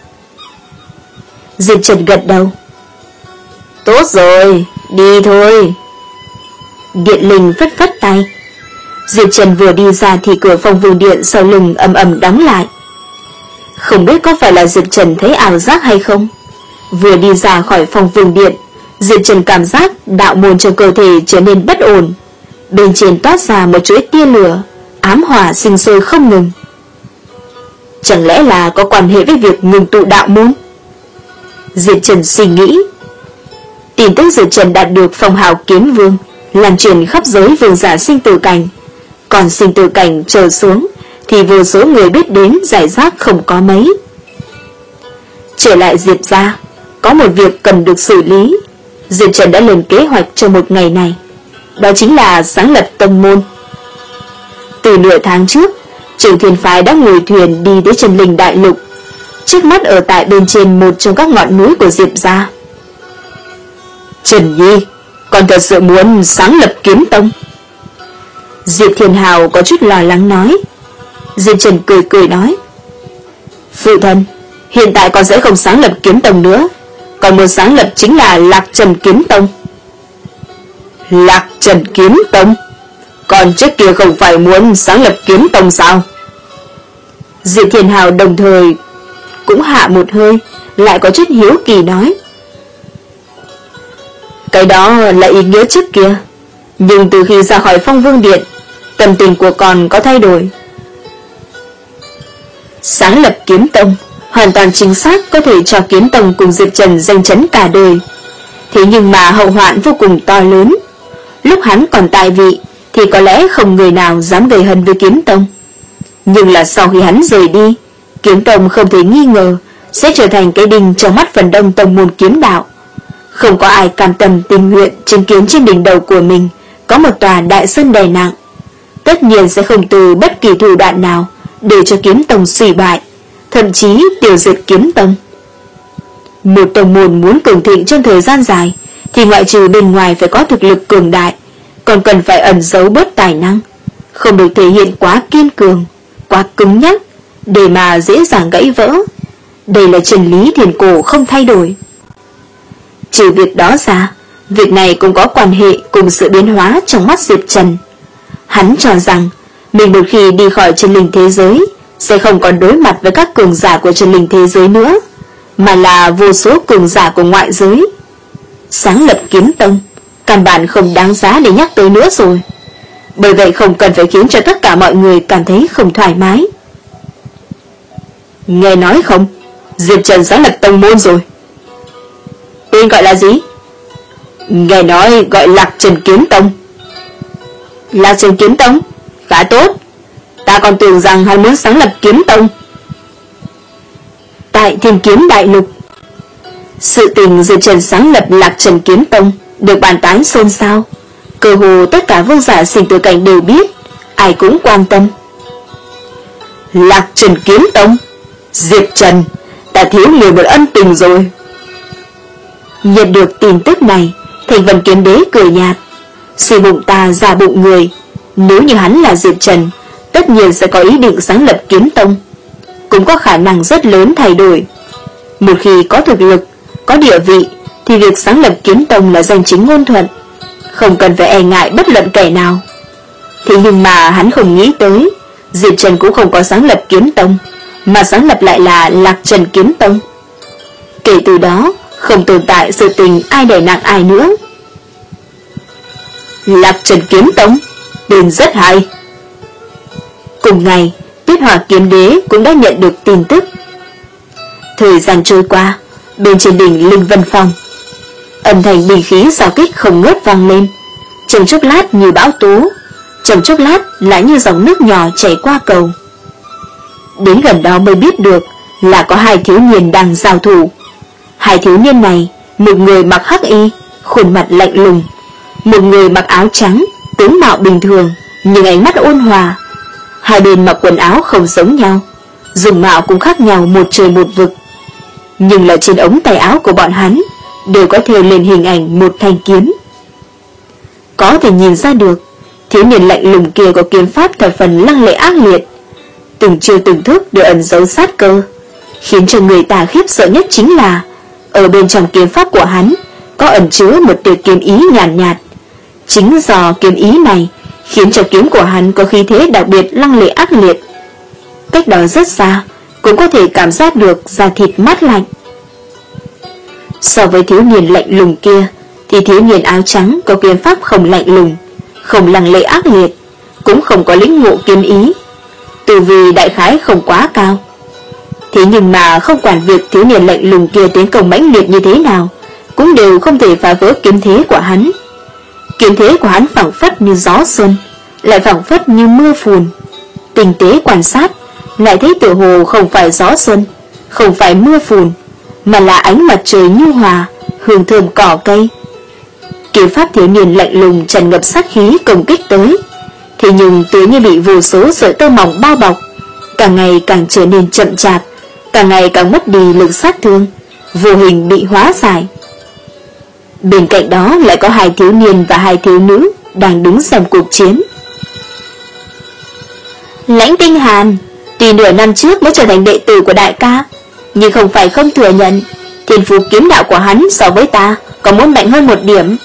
Diệp Trần gật đầu. Tốt rồi, đi thôi. Điện Linh phất phất tay. Diệp Trần vừa đi ra thì cửa Phong Vương Điện sau lưng ầm ầm đóng lại. Không biết có phải là Diệp Trần thấy ảo giác hay không, vừa đi ra khỏi Phong Vương Điện, Diệp Trần cảm giác đạo môn trong cơ thể trở nên bất ổn. Bên trên toát ra một chuỗi tia lửa, ám hỏa sinh sôi không ngừng. Chẳng lẽ là có quan hệ với việc ngừng tụ đạo môn? Diệp Trần suy nghĩ. Tin tức Diệp Trần đạt được phong hào kiếm vương lan truyền khắp giới vương giả sinh tử cảnh, còn sinh tử cảnh trở xuống thì vô số người biết đến giải rác không có mấy. Trở lại Diệp gia, có một việc cần được xử lý. Diệp Trần đã lên kế hoạch cho một ngày này, đó chính là sáng lập tông môn. Từ nửa tháng trước, Trường Thiên Phái đã ngồi thuyền đi tới Trần Linh Đại Lục, trước mắt ở tại bên trên một trong các ngọn núi của Diệp gia. Trần Nhi, còn thật sự muốn sáng lập kiếm tông? Diệp Thiên Hào có chút lo lắng nói. Diệp Trần cười cười nói, phụ thân, hiện tại con sẽ không sáng lập kiếm tông nữa, còn muốn sáng lập chính là Lạc Trần Kiếm Tông. Lạc Trần Kiếm Tông? Còn trước kia không phải muốn sáng lập kiếm tông sao? Diệp Thiên Hào đồng thời cũng hạ một hơi, lại có chút hiếu kỳ nói, cái đó là ý nghĩa trước kia, nhưng từ khi ra khỏi Phong Vương Điện, tâm tình của con có thay đổi. Sáng lập kiếm tông hoàn toàn chính xác có thể cho kiếm tông cùng Diệp Trần danh chấn cả đời. Thế nhưng mà hậu hoạn vô cùng to lớn. Lúc hắn còn tại vị thì có lẽ không người nào dám gây hấn với kiếm tông, nhưng là sau khi hắn rời đi, kiếm tông không thể nghi ngờ sẽ trở thành cái đinh trong mắt phần đông tông môn kiếm đạo. Không có ai cam tâm tình nguyện chứng kiến trên đỉnh đầu của mình có một tòa đại sơn đè nặng, tất nhiên sẽ không từ bất kỳ thủ đoạn nào để cho kiếm tông suy bại, thậm chí tiêu diệt kiếm tông. Một tông môn muốn cường thịnh trong thời gian dài thì ngoại trừ bên ngoài phải có thực lực cường đại, còn cần phải ẩn giấu bớt tài năng, không được thể hiện quá kiên cường, quá cứng nhắc để mà dễ dàng gãy vỡ. Đây là chân lý thiền cổ không thay đổi. Trừ việc đó ra, việc này cũng có quan hệ cùng sự biến hóa trong mắt Diệp Trần. Hắn cho rằng mình một khi đi khỏi chân linh thế giới sẽ không còn đối mặt với các cường giả của chân linh thế giới nữa, mà là vô số cường giả của ngoại giới. Sáng lập kiếm tông căn bản không đáng giá để nhắc tới nữa rồi, bởi vậy không cần phải khiến cho tất cả mọi người cảm thấy không thoải mái. Nghe nói không, Diệp Trần sáng lập tông môn rồi. Tên gọi là gì? Nghe nói gọi Lạc Trần Kiếm Tông. Lạc Trần Kiếm Tông? Khá tốt. Ta còn tưởng rằng hắn muốn sáng lập Kiếm Tông. Tại Thiên Kiếm Đại Lục, sự tình Diệp Trần sáng lập Lạc Trần Kiếm Tông được bàn tán xôn xao. Cơ hồ tất cả vương giả sinh tử cảnh đều biết, ai cũng quan tâm. Lạc Trần Kiếm Tông? Diệp Trần, ta thiếu người một ân tình rồi. Nhận được tin tức này, Thành Vân Kiếm Đế cười nhạt. Suy bụng ta ra bụng người, nếu như hắn là Diệp Trần, tất nhiên sẽ có ý định sáng lập Kiếm Tông, cũng có khả năng rất lớn thay đổi. Một khi có thực lực, có địa vị, thì việc sáng lập Kiếm Tông là danh chính ngôn thuận, không cần phải e ngại bất luận kẻ nào. Thế nhưng mà hắn không nghĩ tới, Diệp Trần cũng không có sáng lập Kiếm Tông, mà sáng lập lại là Lạc Trần Kiếm Tông. Kể từ đó, không tồn tại sự tình ai đè nặng ai nữa. Lạc Trần Kiếm Tông, tên rất hay. Cùng ngày, Tuyết Hỏa Kiếm Đế cũng đã nhận được tin tức. Thời gian trôi qua, bên trên đỉnh Linh Vân Phong, âm thanh binh khí xào kích không ngớt vang lên, trong chốc lát như bão tố, trong chốc lát lại như dòng nước nhỏ chảy qua cầu. Đến gần đó mới biết được là có hai thiếu niên đang giao thủ. Hai thiếu niên này, một người mặc hắc y, khuôn mặt lạnh lùng, một người mặc áo trắng, tướng mạo bình thường nhưng ánh mắt ôn hòa. Hai bên mặc quần áo không giống nhau, dùng mạo cũng khác nhau một trời một vực, nhưng là trên ống tay áo của bọn hắn đều có thêu lên hình ảnh một thanh kiếm. Có thể nhìn ra được, thiếu niên lạnh lùng kia có kiếm pháp thập phần lăng lệ ác liệt, từng chiêu từng thức đều ẩn giấu sát cơ. Khiến cho người ta khiếp sợ nhất chính là ở bên trong kiếm pháp của hắn có ẩn chứa một tia kiếm ý nhàn nhạt, nhạt. Chính do kiếm ý này khiến cho kiếm của hắn có khí thế đặc biệt lăng lệ ác liệt. Cách đó rất xa cũng có thể cảm giác được da thịt mát lạnh. So với thiếu niên lạnh lùng kia thì thiếu niên áo trắng có kiếm pháp không lạnh lùng, không lăng lệ ác liệt, cũng không có lĩnh ngộ kiếm ý, từ vì đại khái không quá cao. Thế nhưng mà không quản việc thiếu niên lạnh lùng kia tiến công mãnh liệt như thế nào, cũng đều không thể phá vỡ kiếm thế của hắn. Kiếm thế của hắn phảng phất như gió xuân, lại phảng phất như mưa phùn. Tinh tế quan sát, lại thấy tựa hồ không phải gió xuân, không phải mưa phùn, mà là ánh mặt trời nhu hòa, hương thơm cỏ cây. Kiếm pháp thiếu niên lạnh lùng tràn ngập sát khí công kích tới, thế nhưng tựa như bị vô số sợi tơ mỏng bao bọc, càng ngày càng trở nên chậm chạp, càng ngày càng mất đi lực sát thương, vô hình bị hóa giải. Bên cạnh đó lại có hai thiếu niên và hai thiếu nữ đang đứng xem cuộc chiến. Lãnh Tinh Hàn, tuy nửa năm trước mới trở thành đệ tử của đại ca, nhưng không phải không thừa nhận, thiên phú kiếm đạo của hắn so với ta còn muốn mạnh hơn một điểm.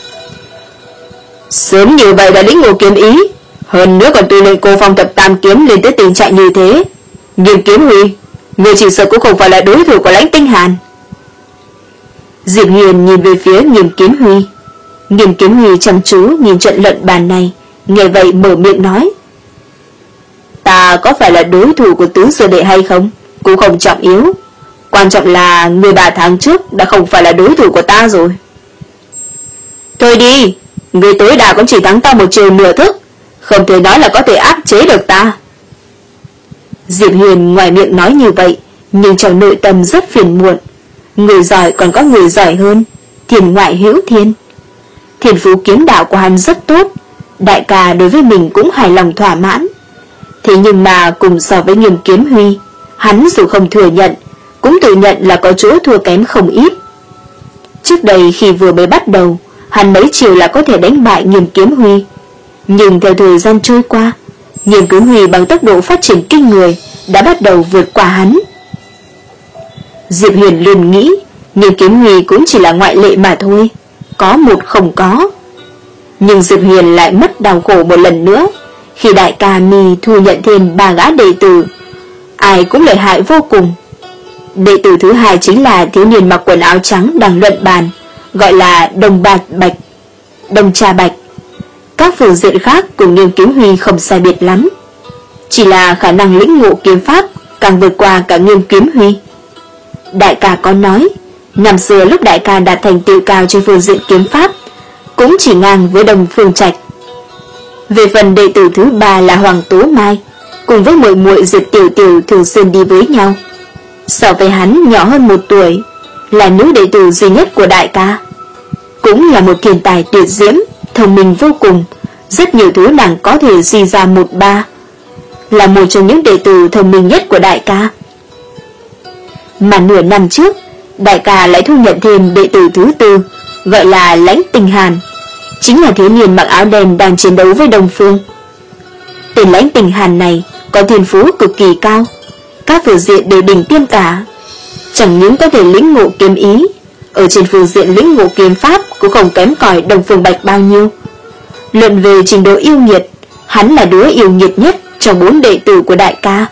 Sớm như vậy đã lĩnh ngộ kiếm ý, hơn nữa còn tu luyện Cô Phong Thập Tam kiếm lên tới tình trạng như thế. Nghiêm Kiếm Huy, người chỉ sợ cũng không phải là đối thủ của Lãnh Tinh Hàn. Diệp Huyền nhìn về phía Nghiêm Kiếm Huy. Nghiêm Kiếm Huy chăm chú nhìn trận luận bàn này, nghe vậy mở miệng nói: Ta có phải là đối thủ của tứ sư đệ hay không cũng không trọng yếu, quan trọng là người ba tháng trước đã không phải là đối thủ của ta rồi. Thôi đi, người tối đa cũng chỉ thắng ta một chiều nửa thức, không thể nói là có thể áp chế được ta. Diệp Huyền ngoài miệng nói như vậy, nhưng trong nội tâm rất phiền muộn. Người giỏi còn có người giỏi hơn, thiên ngoại hữu thiên. Thiên phú kiếm đạo của hắn rất tốt, đại ca đối với mình cũng hài lòng thỏa mãn. Thế nhưng mà cùng so với Nghiêm Kiếm Huy, hắn dù không thừa nhận, cũng tự nhận là có chỗ thua kém không ít. Trước đây khi vừa mới bắt đầu, hắn mấy chiều là có thể đánh bại Nghiêm Kiếm Huy, nhưng theo thời gian trôi qua, Nghiêm Kiếm Huy bằng tốc độ phát triển kinh người đã bắt đầu vượt qua hắn. Diệp Huyền luôn nghĩ Nghiêm Kiếm Huy cũng chỉ là ngoại lệ mà thôi, có một không có. Nhưng Diệp Huyền lại mất đau khổ một lần nữa khi đại ca Mi thu nhận thêm ba gã đệ tử, ai cũng lợi hại vô cùng. Đệ tử thứ hai chính là thiếu niên mặc quần áo trắng đang luận bàn, gọi là Đồng Bạch Bạch, Đồng Trà Bạch. Các phương diện khác cùng Nghiêm Kiếm Huy không sai biệt lắm, chỉ là khả năng lĩnh ngộ kiếm pháp càng vượt qua cả Nghiêm Kiếm Huy. Đại ca có nói, năm xưa lúc đại ca đạt thành tựu cao trên phương diện kiếm pháp, cũng chỉ ngang với Đông Phương Trạch. Về phần đệ tử thứ ba là Hoàng Tố Mai, cùng với muội muội Diệp Tiểu Tiểu thường xuyên đi với nhau. So với hắn nhỏ hơn một tuổi, là nữ đệ tử duy nhất của đại ca. Cũng là một thiên tài tuyệt diễm, thông minh vô cùng, rất nhiều thứ nàng có thể suy ra một ba. Là một trong những đệ tử thông minh nhất của đại ca. Mà nửa năm trước, đại ca lại thu nhận thêm đệ tử thứ tư, gọi là Lãnh Tinh Hàn, chính là thiếu niên mặc áo đen đang chiến đấu với Đông Phương. Tên Lãnh Tinh Hàn này có thiên phú cực kỳ cao, các phương diện đều đỉnh tiêm cả. Chẳng những có thể lĩnh ngộ kiếm ý, ở trên phương diện lĩnh ngộ kiếm pháp cũng không kém cỏi Đông Phương Bạch bao nhiêu. Luận về trình độ yêu nghiệt, hắn là đứa yêu nghiệt nhất trong bốn đệ tử của đại ca.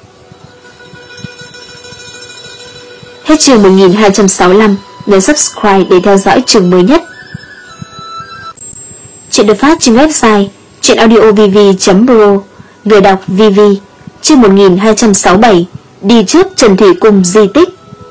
Hết chương một nghìn hai trăm sáu mươi lăm, nhấn subscribe để theo dõi chương mới nhất. Chuyện được phát trên website chuyenaudiovv chấm pro, người đọc vê vê. Chương một nghìn hai trăm sáu mươi bảy, đi trước Trần Thủy Cung di tích.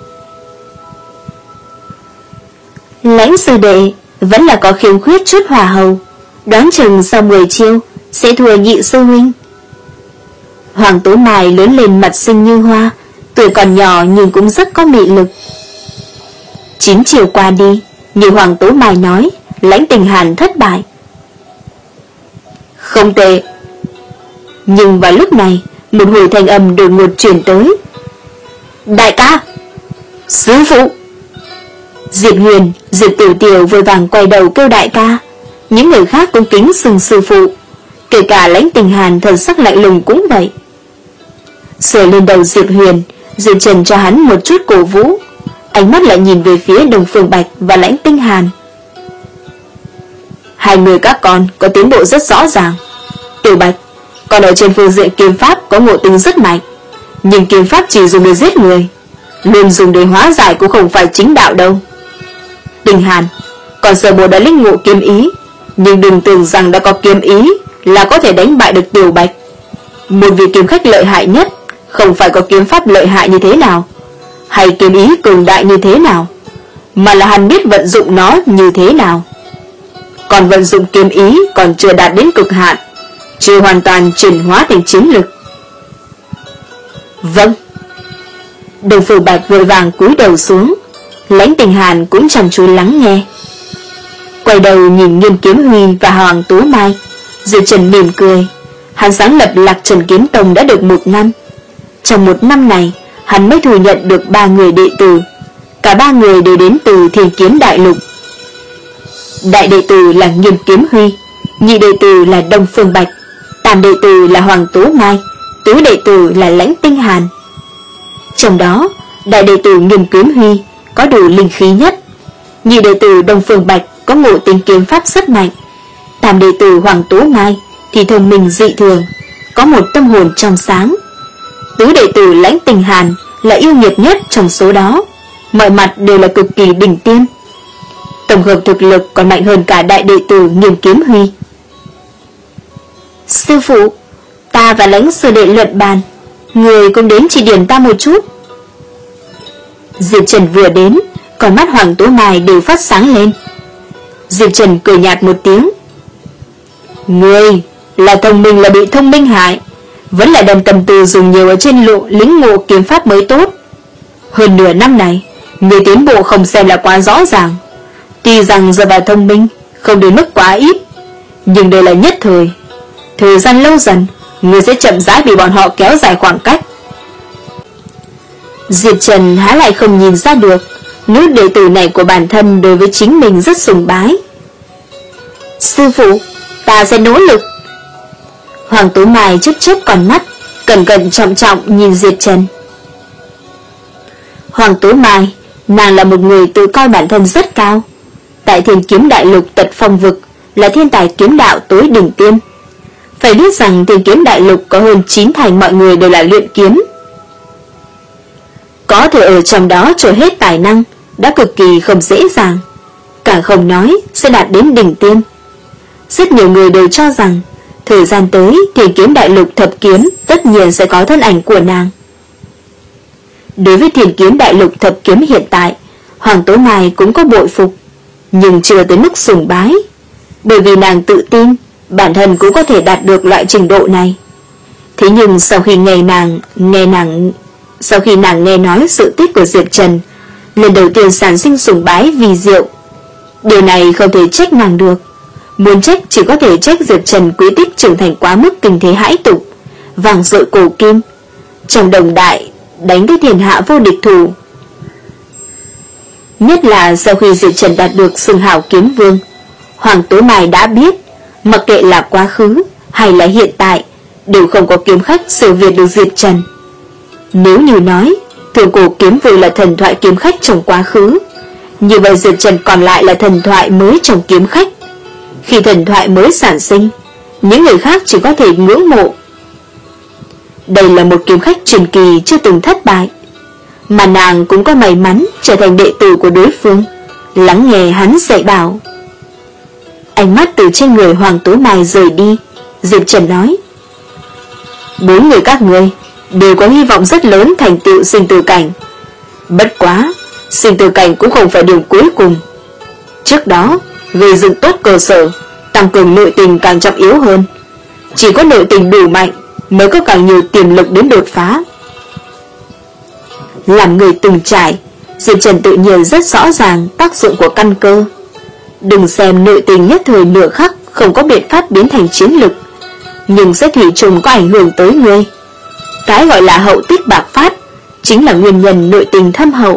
Lãnh sư đệ vẫn là có khiếm khuyết chút hỏa hầu, đoán chừng sau mười chiêu sẽ thua nhị sư huynh. Hoàng Tố Mai lớn lên mặt xinh như hoa, tuổi còn nhỏ nhưng cũng rất có mị lực. Chín chiều qua đi, như Hoàng Tố Mai nói, Lãnh Tinh Hàn thất bại. Không tệ. Nhưng vào lúc này, một hồi thanh âm đột ngột truyền tới. Đại ca! Sư phụ! Diệp Huyền, Diệp Tiểu Tiểu vội vàng quay đầu kêu đại ca. Những người khác cũng kính xưng sư phụ, kể cả Lãnh Tinh Hàn thần sắc lạnh lùng cũng vậy. Sờ lên đầu Diệp Huyền, Diệp Trần cho hắn một chút cổ vũ, ánh mắt lại nhìn về phía Đông Phương Bạch và Lãnh Tinh Hàn. Hai người các con có tiến bộ rất rõ ràng. Tiểu Bạch, còn ở trên phương diện kiếm pháp có ngộ tính rất mạnh, nhưng kiếm pháp chỉ dùng để giết người, luôn dùng để hóa giải cũng không phải chính đạo đâu. Tinh Hàn, còn Sở Bồ đã lĩnh ngộ kiếm ý, nhưng đừng tưởng rằng đã có kiếm ý là có thể đánh bại được Tiểu Bạch. Một vị kiếm khách lợi hại nhất không phải có kiếm pháp lợi hại như thế nào, hay kiếm ý cường đại như thế nào, mà là hắn biết vận dụng nó như thế nào. Còn vận dụng kiếm ý còn chưa đạt đến cực hạn, chưa hoàn toàn chuyển hóa thành chiến lực. Vâng. Đông Phương Bạch vội vàng cúi đầu xuống, Lãnh Tinh Hàn cũng chăm chú lắng nghe. Quay đầu nhìn Nghiêm Kiếm Huy và Hoàng Tố Mai, Diệp Trần mỉm cười. Hắn sáng lập Lạc Trần Kiếm Tông đã được một năm. Trong một năm này, hắn mới thu nhận được ba người đệ tử. Cả ba người đều đến từ Thiên Kiếm Đại Lục. Đại đệ tử là Nghiêm Kiếm Huy, nhị đệ tử là Đông Phương Bạch, tam đệ tử là Hoàng Tố Mai, tứ đệ tử là Lãnh Tinh Hàn. Trong đó, đại đệ tử Nghiêm Kiếm Huy có đủ linh khí nhất, nhị đệ tử Đông Phương Bạch có ngộ tính kiếm pháp rất mạnh, tam đệ tử Hoàng Tố Mai thì thông minh dị thường, có một tâm hồn trong sáng, tứ đệ tử Lãnh Tinh Hàn là yêu nghiệt nhất trong số đó, mọi mặt đều là cực kỳ đỉnh tiêm. Tổng hợp thực lực còn mạnh hơn cả đại đệ tử Nghiêm Kiếm Huy. Sư phụ, ta và Lãnh sư đệ luận bàn, người cũng đến chỉ điểm ta một chút. Diệp Trần vừa đến, còn mắt Hoàng Tố Mai đều phát sáng lên. Diệp Trần cười nhạt một tiếng. Người là thông minh là bị thông minh hại, vẫn là đem tâm tư dùng nhiều ở trên lộ lĩnh ngộ kiếm pháp mới tốt. Hơn nửa năm này, người tiến bộ không xem là quá rõ ràng. Tuy rằng giờ vào thông minh không đến mức quá ít, nhưng đây là nhất thời. Thời gian lâu dần, người sẽ chậm rãi bị bọn họ kéo dài khoảng cách. Diệp Trần há lại không nhìn ra được, nữ đệ tử này của bản thân đối với chính mình rất sùng bái. Sư phụ, ta sẽ nỗ lực. Hoàng Tố Mai chớp chớp con mắt, cẩn cẩn trọng trọng nhìn Diệp Trần. Hoàng Tố Mai, nàng là một người tự coi bản thân rất cao. Tại Thiên Kiếm Đại Lục Tật Phong Vực là thiên tài kiếm đạo tối đỉnh tiêm. Phải biết rằng Thiên Kiếm Đại Lục có hơn chín thành mọi người đều là luyện kiếm. Có thể ở trong đó trổ hết tài năng đã cực kỳ không dễ dàng, càng không nói sẽ đạt đến đỉnh tiêm. Rất nhiều người đều cho rằng thời gian tới Thiên Kiếm Đại Lục thập kiếm tất nhiên sẽ có thân ảnh của nàng. Đối với Thiên Kiếm Đại Lục thập kiếm hiện tại, Hoàng Tố Mai cũng có bội phục, nhưng chưa tới mức sùng bái, bởi vì nàng tự tin bản thân cũng có thể đạt được loại trình độ này. Thế nhưng sau khi nghe nàng nghe nàng sau khi nàng nghe nói sự tích của Diệp Trần, lần đầu tiên sản sinh sùng bái vì diệu. Điều này không thể trách nàng được, muốn trách chỉ có thể trách Diệp Trần quý tích trưởng thành quá mức kinh thế hãi tục, vàng dội cổ kim, trong đồng đại đánh tới thiên hạ vô địch thủ. Nhất là sau khi Diệp Trần đạt được xưng hào kiếm vương, Hoàng Tố Mai đã biết, mặc kệ là quá khứ hay là hiện tại, đều không có kiếm khách siêu việt được Diệp Trần. Nếu như nói Thượng Cổ Kiếm Vương là thần thoại kiếm khách trong quá khứ, như vậy Diệp Trần còn lại là thần thoại mới trong kiếm khách. Khi thần thoại mới sản sinh, những người khác chỉ có thể ngưỡng mộ. Đây là một kiếm khách truyền kỳ chưa từng thất bại, mà nàng cũng có may mắn trở thành đệ tử của đối phương, lắng nghe hắn dạy bảo. Ánh mắt từ trên người Hoàng Tố Mai rời đi, Diệp Trần nói: bốn người các ngươi đều có hy vọng rất lớn thành tựu sinh tử cảnh. Bất quá, sinh tử cảnh cũng không phải điểm cuối cùng. Trước đó, gây dựng tốt cơ sở, tăng cường nội tình càng trọng yếu hơn. Chỉ có nội tình đủ mạnh mới có càng nhiều tiềm lực đến đột phá. Làm người từng trải, Diệp Trần tự nhiên rất rõ ràng tác dụng của căn cơ. Đừng xem nội tình nhất thời nửa khắc không có biện pháp biến thành chiến lực, nhưng sẽ thủy chung có ảnh hưởng tới ngươi. Cái gọi là hậu tích bạc phát chính là nguyên nhân nội tình thâm hậu.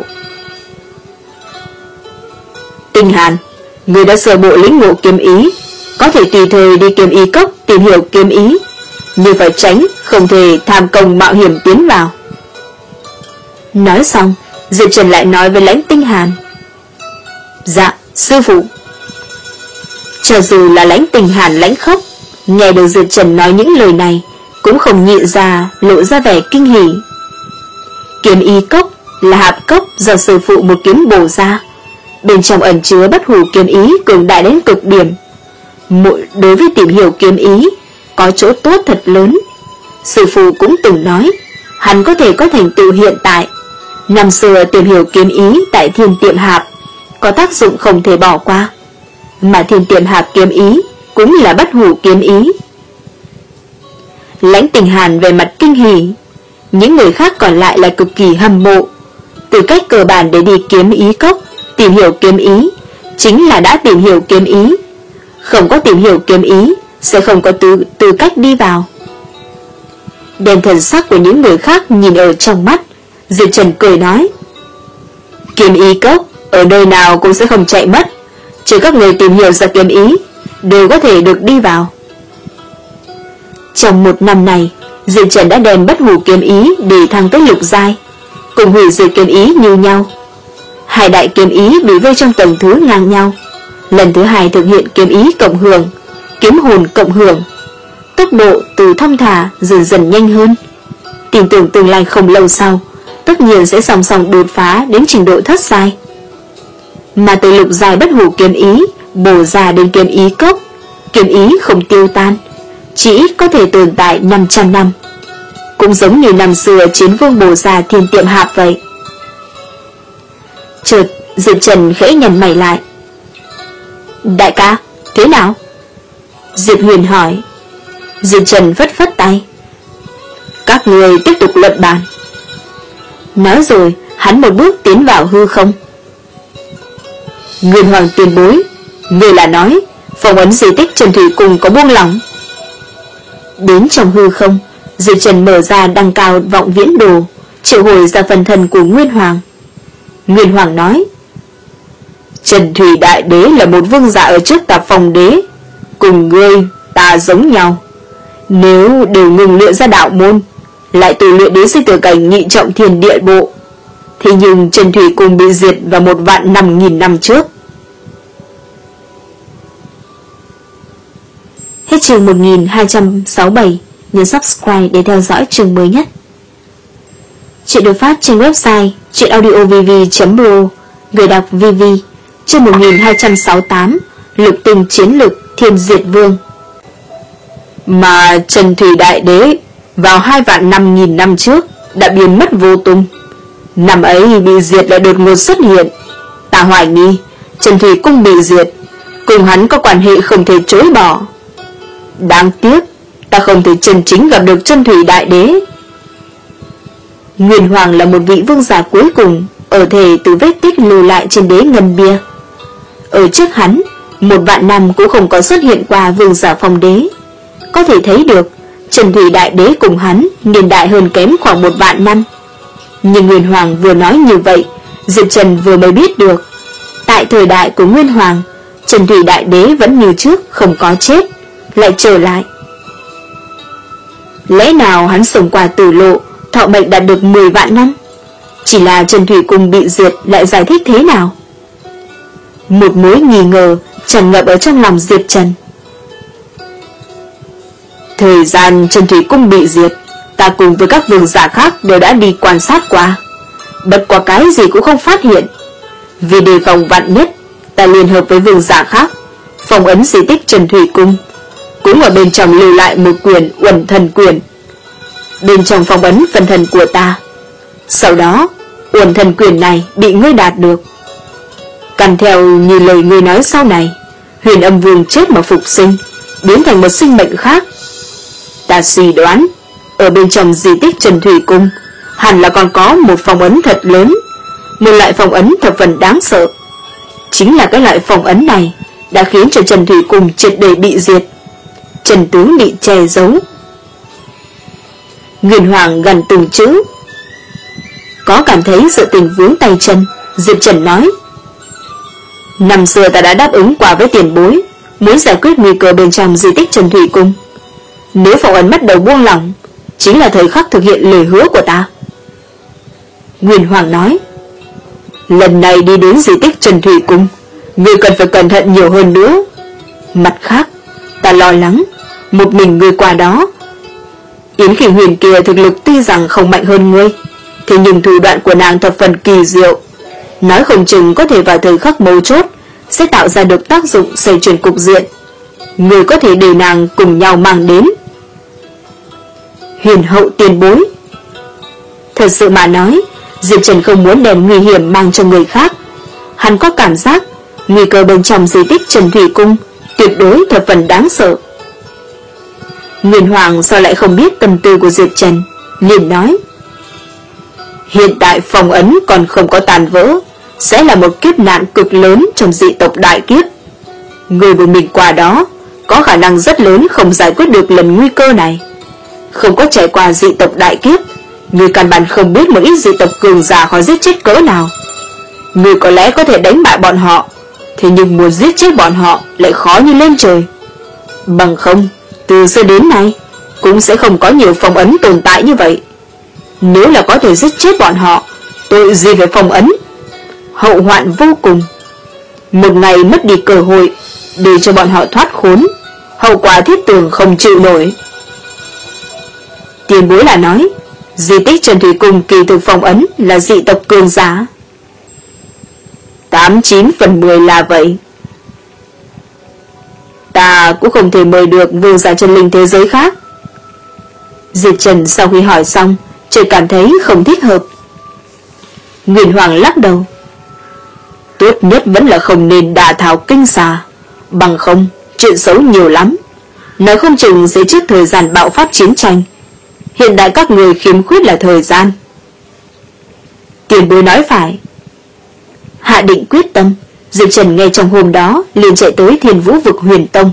Tinh Hàn, ngươi đã sơ bộ lĩnh ngộ kiếm ý, có thể tùy thời đi kiếm ý cốc tìm hiểu kiếm ý, nhưng phải tránh không thể tham công mạo hiểm tiến vào. Nói xong, Diệp Trần lại nói với Lãnh Tinh Hàn: dạ, sư phụ. Cho dù là Lãnh Tinh Hàn lãnh khốc, nghe được Diệp Trần nói những lời này, cũng không nhịn ra lộ ra vẻ kinh hỉ. Kiếm ý cốc là hạp cốc do sư phụ một kiếm bổ ra, bên trong ẩn chứa bất hủ kiếm ý cường đại đến cực điểm. Mỗi đối với tìm hiểu kiếm ý có chỗ tốt thật lớn. Sư phụ cũng từng nói hắn có thể có thành tựu hiện tại. Năm xưa tìm hiểu kiếm ý tại Thiên Tiệm Hạp có tác dụng không thể bỏ qua, mà Thiên Tiệm Hạp kiếm ý cũng là bất hủ kiếm ý. Lãnh Tình Hàn về mặt kinh hỉ, những người khác còn lại là cực kỳ hâm mộ. Từ cách cơ bản để đi kiếm ý cốc tìm hiểu kiếm ý chính là đã tìm hiểu kiếm ý, không có tìm hiểu kiếm ý sẽ không có tư, tư cách đi vào. Đem thần sắc của những người khác nhìn ở trong mắt, Diệp Trần cười nói: kiếm ý cốc ở nơi nào cũng sẽ không chạy mất, chỉ các người tìm hiểu ra kiếm ý đều có thể được đi vào. Trong một năm này, Diệp Trần đã đem bất hủ kiếm ý để thăng tới lục giai, cùng hủy diệt kiếm ý như nhau. Hai đại kiếm ý bị vây trong tầng thứ ngang nhau. Lần thứ hai thực hiện kiếm ý cộng hưởng, kiếm hồn cộng hưởng, tốc độ từ thong thả dần dần nhanh hơn. Tin tưởng tương lai không lâu sau, tất nhiên sẽ song song đột phá đến trình độ thất giai. Mà từ lục giai bất hủ kiếm ý bổ ra đến kiếm ý cốc, kiếm ý không tiêu tan, chỉ có thể tồn tại năm trăm năm, cũng giống như năm xưa Chiến Vương bổ ra Thiên Tiệm Hạp vậy. Chợt Diệp Trần khẽ nhăn mày lại: đại ca, thế nào? Diệp Huyền hỏi. Diệp Trần phất phất tay: các người tiếp tục luận bàn. Nói rồi hắn một bước tiến vào hư không. Nguyên Hoàng tiền bối, người là nói phong ấn di tích Trần Thủy Cung có buông lỏng. Đến trong hư không, Diệp Trần mở ra đăng cao vọng viễn đồ, triệu hồi ra phần thần của Nguyên Hoàng. Nguyên Hoàng nói: Trần Thủy Đại Đế là một vương giả ở trước Tạp Phong Đế, cùng ngươi ta giống nhau. Nếu đều ngừng luyện ra đạo môn, lại tu luyện đến sinh tử cảnh nhị trọng thiên địa bộ, thì nhưng Trần Thủy Cung bị diệt vào một vạn năm nghìn năm trước. Hết chương một nghìn hai trăm sáu mươi bảy. Nhấn subscribe để theo dõi chương mới nhất. Chuyện được phát trên website chuyenaudiovv chấm pro. Người đọc vê vê. Chương một nghìn hai trăm sáu mươi tám. Lục tình chiến lực Thiên Diệt Vương. Mà Trần Thủy Đại Đế vào hai vạn năm nghìn năm trước đã biến mất vô tung. Năm ấy bị diệt lại đột ngột xuất hiện. Ta hoài nghi Trần Thủy Cung bị diệt cùng hắn có quan hệ không thể chối bỏ. Đáng tiếc ta không thể chân chính gặp được Chân Thủy Đại Đế. Nguyên Hoàng là một vị vương giả cuối cùng ở thể từ vết tích lưu lại trên đế ngân bia. Ở trước hắn, một vạn năm cũng không có xuất hiện qua vương giả phong đế. Có thể thấy được Trần Thủy Đại Đế cùng hắn niên đại hơn kém khoảng một vạn năm. Nhưng Nguyên Hoàng vừa nói như vậy, Diệp Trần vừa mới biết được, tại thời đại của Nguyên Hoàng, Trần Thủy Đại Đế vẫn như trước không có chết, lại trở lại. Lẽ nào hắn sống qua tử lộ, thọ mệnh đạt được mười vạn năm? Chỉ là Trần Thủy Cung bị diệt lại giải thích thế nào? Một mối nghi ngờ tràn ngập ở trong lòng Diệp Trần. Thời gian Trần Thủy Cung bị diệt, ta cùng với các vương giả khác đều đã đi quan sát qua, bất qua cái gì cũng không phát hiện. Vì đề phòng vạn nhất, ta liên hợp với vương giả khác phong ấn di tích Trần Thủy Cung, cũng ở bên trong lưu lại một quyển Uẩn Thần Quyển. Bên trong phong ấn phần thần của ta. Sau đó Uẩn Thần Quyển này bị ngươi đạt được. Căn theo như lời ngươi nói sau này, Huyền Âm Vương chết mà phục sinh, biến thành một sinh mệnh khác. Ta suy đoán ở bên trong di tích Trần Thủy Cung hẳn là còn có một phong ấn thật lớn, một loại phong ấn thập phần đáng sợ. Chính là cái loại phong ấn này đã khiến cho Trần Thủy Cung triệt để bị diệt, Trần tướng bị che giấu. Nguyên Hoàng gần từng chữ. Có cảm thấy sự tình vướng tay chân, Diệp Trần nói: năm xưa ta đã đáp ứng qua với tiền bối, muốn giải quyết nguy cơ bên trong di tích Trần Thủy Cung. Nếu phong ấn bắt đầu buông lỏng, chính là thời khắc thực hiện lời hứa của ta. Nguyên Hoàng nói: lần này đi đến di tích Trần Thủy Cung, ngươi cần phải cẩn thận nhiều hơn nữa. Mặt khác, ta lo lắng một mình ngươi qua đó. Yến Khỉnh Huyền kia thực lực tuy rằng không mạnh hơn ngươi, thế nhưng thủ đoạn của nàng thập phần kỳ diệu, nói không chừng có thể vào thời khắc mấu chốt sẽ tạo ra được tác dụng xoay chuyển cục diện. Ngươi có thể để nàng cùng nhau mang đến. Huyền hậu tiền bối. Thật sự mà nói, Diệp Trần không muốn đem nguy hiểm mang cho người khác. Hắn có cảm giác nguy cơ bên trong di tích Trần Thủy Cung tuyệt đối thập phần đáng sợ. Nguyên Hoàng sao lại không biết tâm tư của Diệp Trần, liền nói: hiện tại phong ấn còn không có tàn vỡ, sẽ là một kiếp nạn cực lớn trong dị tộc đại kiếp. Người của mình qua đó có khả năng rất lớn không giải quyết được lần nguy cơ này. Không có trải qua dị tộc đại kiếp, người căn bản không biết một ít dị tộc cường giả khó giết chết cỡ nào. Người có lẽ có thể đánh bại bọn họ, thế nhưng muốn giết chết bọn họ lại khó như lên trời. Bằng không, từ xưa đến nay cũng sẽ không có nhiều phong ấn tồn tại như vậy. Nếu là có thể giết chết bọn họ, tội gì phải phong ấn. Hậu hoạn vô cùng. Một ngày mất đi cơ hội để cho bọn họ thoát khốn, hậu quả thiết tưởng không chịu nổi. Tiền bối là nói di tích Trần Thủy Cung kỳ thực phong ấn là dị tộc cường giả. Tám chín phần mười là vậy. Ta cũng không thể mời được vương giả chân linh thế giới khác. Diệp Trần sau khi hỏi xong chợt cảm thấy không thích hợp. Nguyên Hoàng lắc đầu: tốt nhất vẫn là không nên đả thảo kinh xà, bằng không chuyện xấu nhiều lắm. Nói không chừng sẽ trước thời gian bạo phát chiến tranh. Hiện tại các người khiếm khuyết là thời gian. Tiền bối nói phải. Hạ định quyết tâm, Diệp Trần ngay trong hôm đó liền chạy tới Thiên Vũ vực Huyền Tông.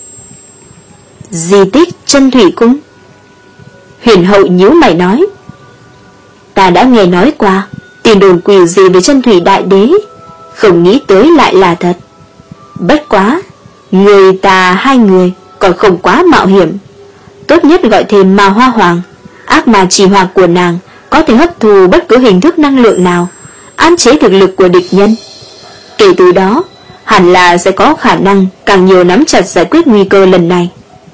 Di tích Trần Thủy Cung. Huyền hậu nhíu mày nói: ta đã nghe nói qua tin đồn quỷ gì về Trần Thủy Đại Đế, không nghĩ tới lại là thật. Bất quá người ta hai người còn không quá mạo hiểm, tốt nhất gọi thêm Ma Hoa Hoàng. Ác ma trì hoặc của nàng có thể hấp thu bất cứ hình thức năng lượng nào, áp chế thực lực của địch nhân. Kể từ đó hẳn là sẽ có khả năng càng nhiều nắm chặt giải quyết nguy cơ lần này.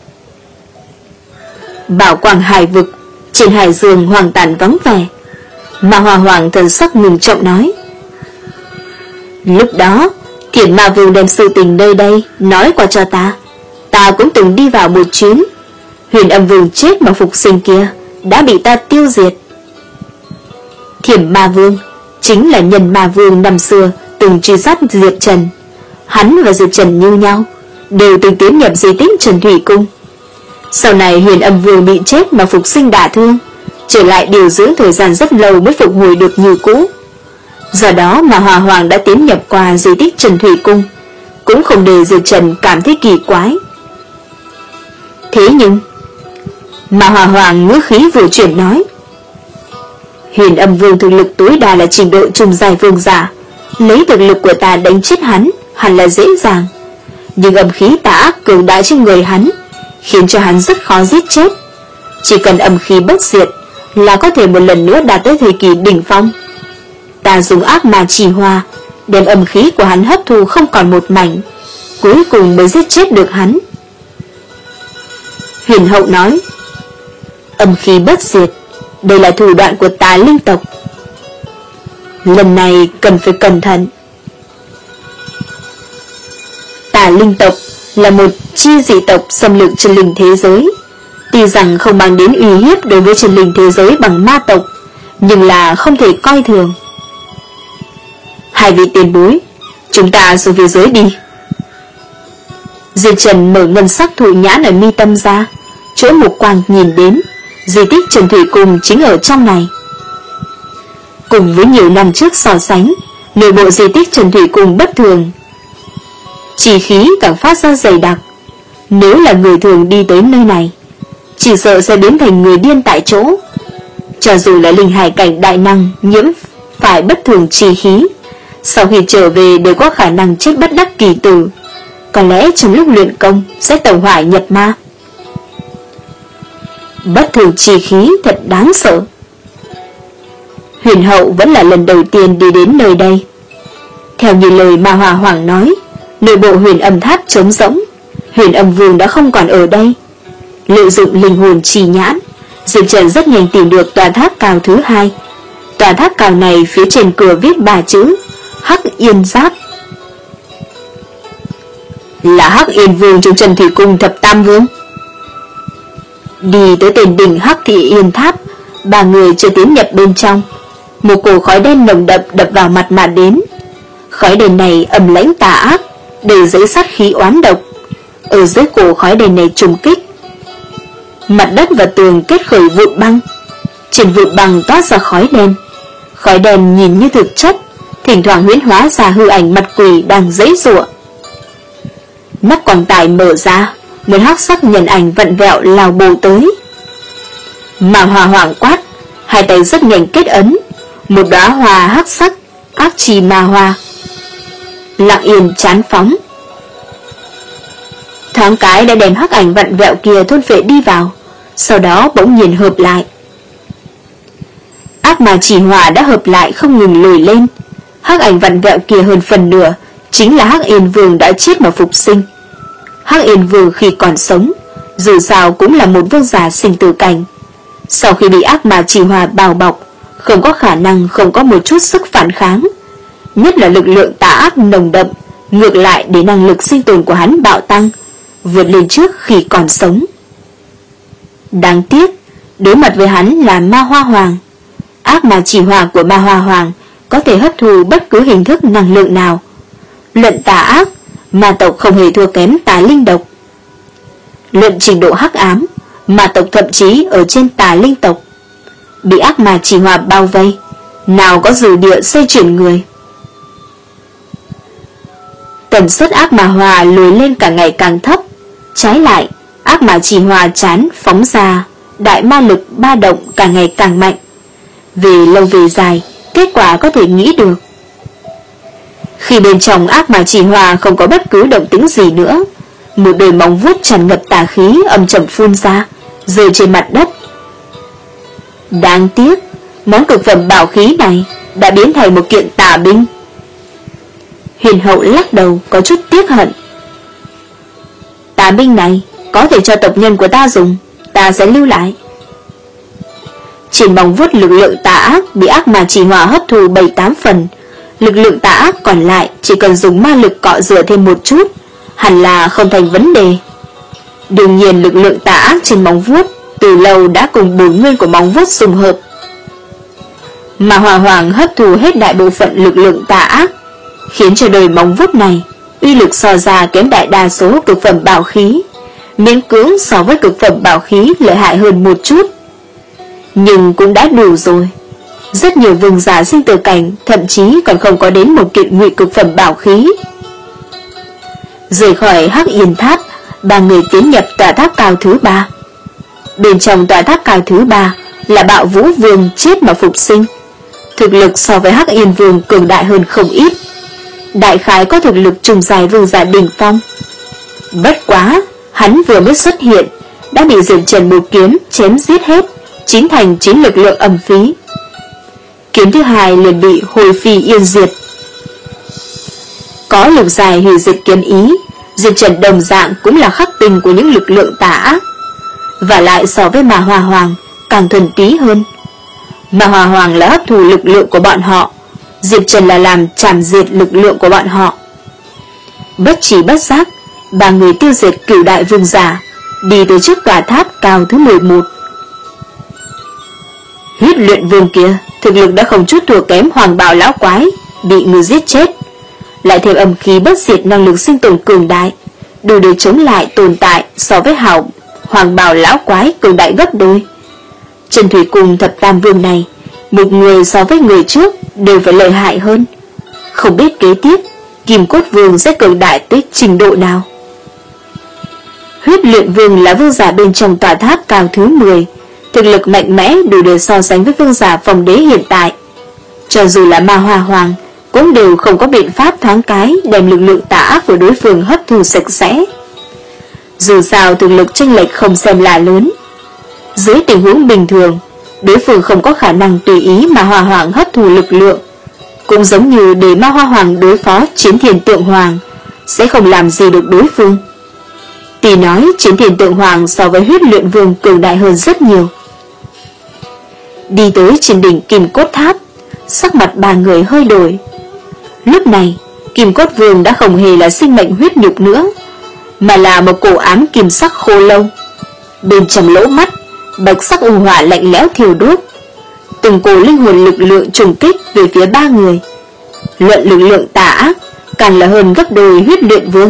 Bảo Quang Hải vực, trên hải dương hoang tàn vắng vẻ. Ma Hoa Hoàng thần sắc ngừng trọng nói: lúc đó Thiểm Ma Vương đem sự tình nơi đây nói qua cho ta, ta cũng từng đi vào một chuyến. Huyền Âm Vương chết mà phục sinh kia đã bị ta tiêu diệt. Thiểm Ma Vương chính là Nhân Ma Vương năm xưa từng truy sát Diệp Trần. Hắn và Diệp Trần như nhau, đều từng tiến nhập di tích Trần Thủy Cung. Sau này Huyền Âm Vương bị chết mà phục sinh đả thương, trở lại điều dưỡng thời gian rất lâu mới phục hồi được như cũ. Do đó mà Hòa Hoàng đã tiến nhập qua di tích Trần Thủy Cung, cũng không để Diệp Trần cảm thấy kỳ quái. Thế nhưng mà Hòa Hoàng ngữ khí vừa chuyển nói, Huyền Âm Vương thực lực tối đa là trình độ trung giai vương giả, lấy thực lực của ta đánh chết hắn hẳn là dễ dàng. Nhưng âm khí tà ác cường đại trên người hắn khiến cho hắn rất khó giết chết. Chỉ cần âm khí bất diệt là có thể một lần nữa đạt tới thời kỳ đỉnh phong. Ta dùng ác ma chỉ hoa đem âm khí của hắn hấp thu không còn một mảnh, cuối cùng mới giết chết được hắn. Huyền Hậu nói, âm khí bất diệt, đây là thủ đoạn của Tà Linh tộc. Lần này cần phải cẩn thận. Tà Linh tộc là một chi dị tộc xâm lược chân linh thế giới. Tuy rằng không mang đến uy hiếp đối với chân linh thế giới bằng ma tộc, nhưng là không thể coi thường. Hai vị tiền bối, chúng ta xuống phía dưới đi. Diệp Trần mở ngân sắc thụ nhãn ở mi tâm ra, chỗ mục quang nhìn đến, di tích Trần Thủy Cung chính ở trong này. Cùng với nhiều năm trước so sánh, nội bộ di tích Trần Thủy Cung bất thường, chỉ khí càng phát ra dày đặc. Nếu là người thường đi tới nơi này, chỉ sợ sẽ biến thành người điên tại chỗ. Cho dù là linh hải cảnh đại năng nhiễm phải bất thường trì khí, sau khi trở về đều có khả năng chết bất đắc kỳ tử, có lẽ trong lúc luyện công sẽ tẩu hỏa nhập ma. Bất thường trì khí thật đáng sợ. Huyền Hậu vẫn là lần đầu tiên đi đến nơi đây. Theo như lời mà Hòa Hoàng nói, nội bộ Huyền Âm Tháp trống rỗng, Huyền Âm Vương đã không còn ở đây. Lợi dụng linh hồn trì nhãn, Diệp Trần rất nhanh tìm được tòa tháp cao thứ hai. Tòa tháp cao này phía trên cửa viết ba chữ Hắc Yên Giáp. Là Hắc Yên Vương trong Trần Thủy Cung thập tam vương. Đi tới tên đỉnh Hắc Thị Yên Tháp, ba người chưa tiến nhập bên trong. Một cổ khói đen nồng đậm đập vào mặt mà đến. Khói đen này ầm lãnh tà ác, đầy giấy sát khí oán độc. Ở dưới cổ khói đen này trùng kích, mặt đất và tường kết khởi vụn băng. Trên vụn băng toát ra khói đen. Khói đen nhìn như thực chất, thỉnh thoảng huyễn hóa ra hư ảnh mặt quỷ đang giãy giụa. Nắp quan tài mở ra, một hắc sắc nhân ảnh vặn vẹo lao bổ tới. Mà Hòa Hoàng quát, hai tay rất nhanh kết ấn, một đóa hoa hắc sắc ác trì ma hoa lặng yên chán phóng, thoáng cái đã đem hắc ảnh vặn vẹo kia thôn phệ đi vào, sau đó bỗng nhiên hợp lại. Ác ma chỉ hỏa đã hợp lại không ngừng lùi lên. Hắc ảnh vặn vẹo kia hơn phần nửa chính là Hắc Yên Vương đã chết mà phục sinh. Hắc Yên Vương khi còn sống, dù sao cũng là một vương giả sinh tử cảnh. Sau khi bị ác ma chỉ hỏa bao bọc, không có khả năng không có một chút sức phản kháng, nhất là lực lượng tà ác nồng đậm, ngược lại để năng lực sinh tồn của hắn bạo tăng, vượt lên trước khi còn sống. Đáng tiếc, đối mặt với hắn là Ma Hoa Hoàng. Ác ma chỉ hỏa của Ma Hoa Hoàng có thể hấp thu bất cứ hình thức năng lượng nào. Luận tà ác, ma tộc không hề thua kém tà linh độc. Luận trình độ hắc ám, ma tộc thậm chí ở trên tà linh tộc. Bị ác ma chỉ hỏa bao vây, nào có dư địa xoay chuyển người. Tần suất ác ma hỏa lùi lên càng ngày càng thấp. Trái lại, ác ma chỉ hỏa chán phóng ra đại ma lực ba động càng ngày càng mạnh. Về lâu về dài, kết quả có thể nghĩ được. Khi bên trong ác ma chỉ hỏa không có bất cứ động tĩnh gì nữa, một đôi móng vuốt tràn ngập tà khí âm trầm phun ra, rơi trên mặt đất. Đáng tiếc, món cực phẩm bảo khí này đã biến thành một kiện tà binh. Huyền Hậu lắc đầu có chút tiếc hận. Tà binh này có thể cho tộc nhân của ta dùng, ta sẽ lưu lại. Trên móng vuốt lực lượng tà ác bị ác ma chỉ hỏa hấp thu bảy tám phần, lực lượng tà ác còn lại chỉ cần dùng ma lực cọ rửa thêm một chút, hẳn là không thành vấn đề. Đương nhiên lực lượng tà ác trên móng vuốt từ lâu đã cùng bổn nguyên của móng vuốt xung hợp. Mà Hòa Hoàng hấp thu hết đại bộ phận lực lượng tà ác, khiến cho đôi móng vuốt này uy lực so ra kém đại đa số cực phẩm bảo khí, miễn cưỡng so với cực phẩm bảo khí lợi hại hơn một chút. Nhưng cũng đã đủ rồi. Rất nhiều vương giả sinh tử cảnh thậm chí còn không có đến một kiện ngụy cực phẩm bảo khí. Rời khỏi Hắc Yên Tháp, ba người tiến nhập tòa tháp cao thứ ba. Bên trong tòa tháp cao thứ ba là Bạo Vũ Vương chết mà phục sinh. Thực lực so với Hắc Yên Vương cường đại hơn không ít, đại khái có thực lực trùng dài vương giả đỉnh phong. Bất quá, hắn vừa mới xuất hiện đã bị Diệp Trần một kiếm chém giết hết, chín thành chín lực lượng âm phí. Kiếm thứ hai liền bị hồi phi yên diệt. Có lục dài hủy diệt kiếm ý, Diệp Trần đồng dạng cũng là khắc tinh của những lực lượng tà ác, và lại so với Ma Hoa Hoàng càng thuần túy hơn. Ma Hoa Hoàng là hấp thụ lực lượng của bọn họ, Diệp Trần là làm chảm diệt lực lượng của bọn họ. Bất trí bất giác, ba người tiêu diệt cửu đại vương giả, đi tới trước tòa tháp cao thứ mười một. Huyết luyện vương kia thực lực đã không chút thua kém Hoàng Bào lão quái, bị người giết chết, lại thêm âm khí bất diệt năng lực sinh tồn cường đại, đủ để chống lại tồn tại so với hảo Hoàng Bào lão quái cường đại gấp đôi. Trần Thủy cùng thập tam vương này, một người so với người trước đều phải lợi hại hơn. Không biết kế tiếp Kim Cốt Vương sẽ cường đại tới trình độ nào. Huyết luyện vương là vương giả bên trong tòa tháp cao thứ mười, thực lực mạnh mẽ đủ để so sánh với vương giả phong đế hiện tại. Cho dù là Ma Hoa Hoàng cũng đều không có biện pháp thoáng cái đem lực lượng tà ác của đối phương hấp thu sạch sẽ. Dù sao thực lực chênh lệch không xem là lớn, dưới tình huống bình thường đối phương không có khả năng tùy ý Ma Hoa Hoàng hấp thu lực lượng, cũng giống như để Ma Hoa Hoàng đối phó Chiến Thiên Tượng Hoàng sẽ không làm gì được đối phương. Tỷ nói Chiến Thiên Tượng Hoàng so với Huyết luyện vương cường đại hơn rất nhiều. Đi tới trên đỉnh Kim Cốt Tháp, sắc mặt ba người hơi đổi. Lúc này Kim Cốt Vương đã không hề là sinh mệnh huyết nhục nữa, mà là một cổ ám kim sắc khô lâu. Bên trong lỗ mắt, bạch sắc u hỏa lạnh lẽo thiêu đốt. Từng cổ linh hồn lực lượng trùng kích về phía ba người. Luận lực lượng tà ác càng là hơn gấp đôi Huyết luyện vương.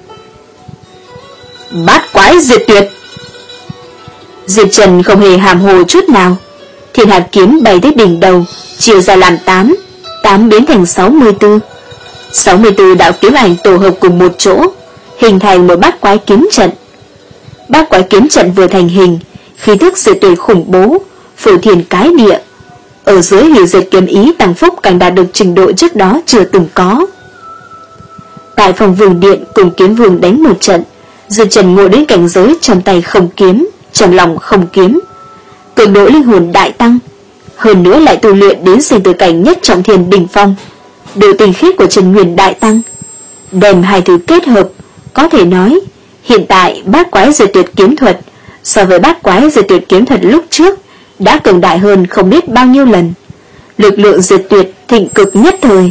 Bát quái diệt tuyệt. Diệp Trần không hề hàm hồ chút nào. Thiên hạt kiếm bay tới đỉnh đầu, chia ra làm tám, tám biến thành sáu mươi tư. sáu mươi tư đạo kiếm ảnh tổ hợp cùng một chỗ, hình thành một bát quái kiếm trận. Bát quái kiếm trận vừa thành hình, khí thức diệt tuyệt khủng bố, phủ thiền cái địa. Ở dưới hủy diệt kiếm ý tăng phúc càng đạt được trình độ trước đó chưa từng có. Tại phòng vương điện cùng kiếm vương đánh một trận, Diệp Trần ngộ đến cảnh giới trong tay không kiếm, trong lòng không kiếm, cường độ linh hồn đại tăng, hơn nữa lại tu luyện đến sinh tử cảnh nhất trọng thiên đỉnh phong, độ tinh khiết của Trần Nguyên đại tăng. Đem hai thứ kết hợp, có thể nói hiện tại bát quái diệt tuyệt kiếm thuật so với bát quái diệt tuyệt kiếm thuật lúc trước đã cường đại hơn không biết bao nhiêu lần, lực lượng diệt tuyệt thịnh cực nhất thời.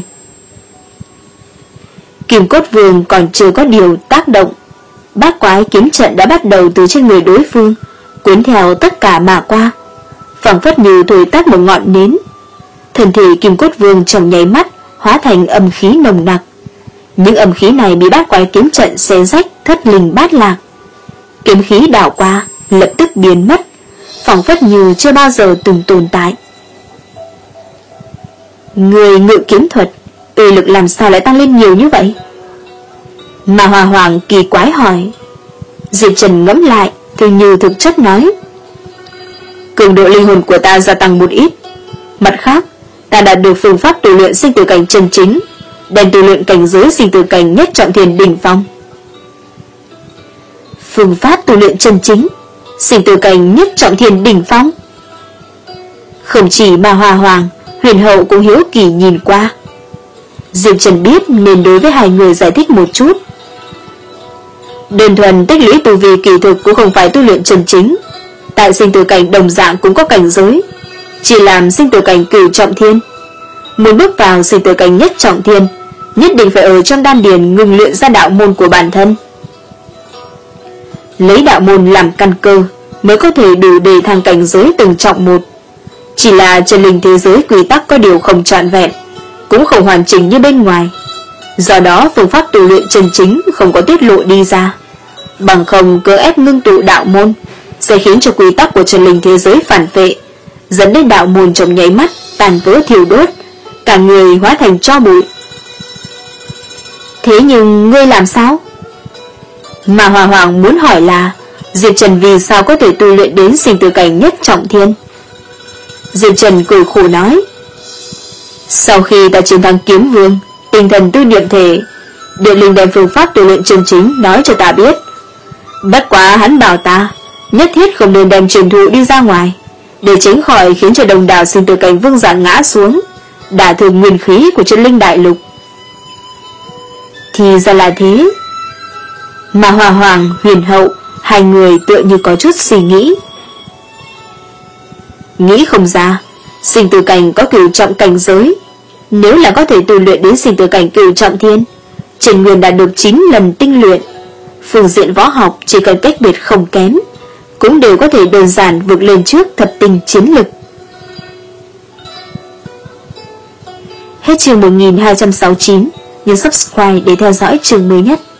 Kim Cốt Vương còn chưa có điều tác động, bát quái kiếm trận đã bắt đầu từ trên người đối phương, cuốn theo tất cả mà qua, phảng phất như thổi tắt một ngọn nến. Thân thể Kim Cốt Vương trong nháy mắt hóa thành âm khí nồng nặc. Những âm khí này bị bát quái kiếm trận xé rách thất linh bát lạc. Kiếm khí đảo qua lập tức biến mất, phảng phất như chưa bao giờ từng tồn tại. Người ngự kiếm thuật, uy lực làm sao lại tăng lên nhiều như vậy? Mà Hòa Hoàng kỳ quái hỏi. Diệp Trần ngẫm lại, thì như thực chất nói, cường độ linh hồn của ta gia tăng một ít. Mặt khác, ta đạt được phương pháp tu luyện sinh tử cảnh chân chính, đem tu luyện cảnh giới sinh tử cảnh nhất trọng thiên đỉnh phong. Phương pháp tu luyện chân chính, sinh tử cảnh nhất trọng thiên đỉnh phong. Không chỉ mà Hòa Hoàng, Huyền Hậu cũng hiếu kỳ nhìn qua. Diệp Trần biết nên đối với hai người giải thích một chút. Đơn thuần tích lũy tu vi kỳ thực cũng không phải tu luyện chân chính. Tại sinh tử cảnh đồng dạng cũng có cảnh giới, chỉ làm sinh tử cảnh cửu trọng thiên. Muốn bước vào sinh tử cảnh nhất trọng thiên, nhất định phải ở trong đan điền ngừng luyện ra đạo môn của bản thân. Lấy đạo môn làm căn cơ mới có thể đủ để thăng cảnh giới từng trọng một. Chỉ là chân linh thế giới quy tắc có điều không trọn vẹn, cũng không hoàn chỉnh như bên ngoài. Do đó phương pháp tu luyện chân chính không có tiết lộ đi ra. Bằng không cưỡng ép ngưng tụ đạo môn sẽ khiến cho quy tắc của chân linh thế giới phản vệ, dẫn đến đạo môn trong nháy mắt tàn vỡ thiêu đốt, cả người hóa thành tro bụi. Thế nhưng ngươi làm sao? Mà Hòa Hoàng muốn hỏi là Diệp Trần vì sao có thể tu luyện đến sinh tử cảnh nhất trọng thiên. Diệp Trần cười khổ nói, sau khi ta chiến thắng kiếm vương, tinh thần tư niệm thể, Điện Linh đem phương pháp tu luyện chân chính nói cho ta biết. Bất quá hắn bảo ta nhất thiết không nên đem truyền thụ đi ra ngoài, để tránh khỏi khiến cho đồng đảo sinh tử cảnh vương giả ngã xuống, đả thương nguyên khí của chân linh đại lục. Thì ra là thế. Mà Hòa Hoàng, Huyền Hậu, hai người tựa như có chút suy nghĩ. Nghĩ không ra, sinh tử cảnh có cửu trọng cảnh giới. Nếu là có thể tu luyện đến sinh tử cảnh cửu trọng thiên, Trần Nguyên đã được chín lần tinh luyện. Phương diện võ học chỉ cần cách biệt không kém, cũng đều có thể đơn giản vượt lên trước thập tinh chiến lực. Hết chương một nghìn hai trăm sáu mươi chín, nhấn subscribe để theo dõi chương mới nhất.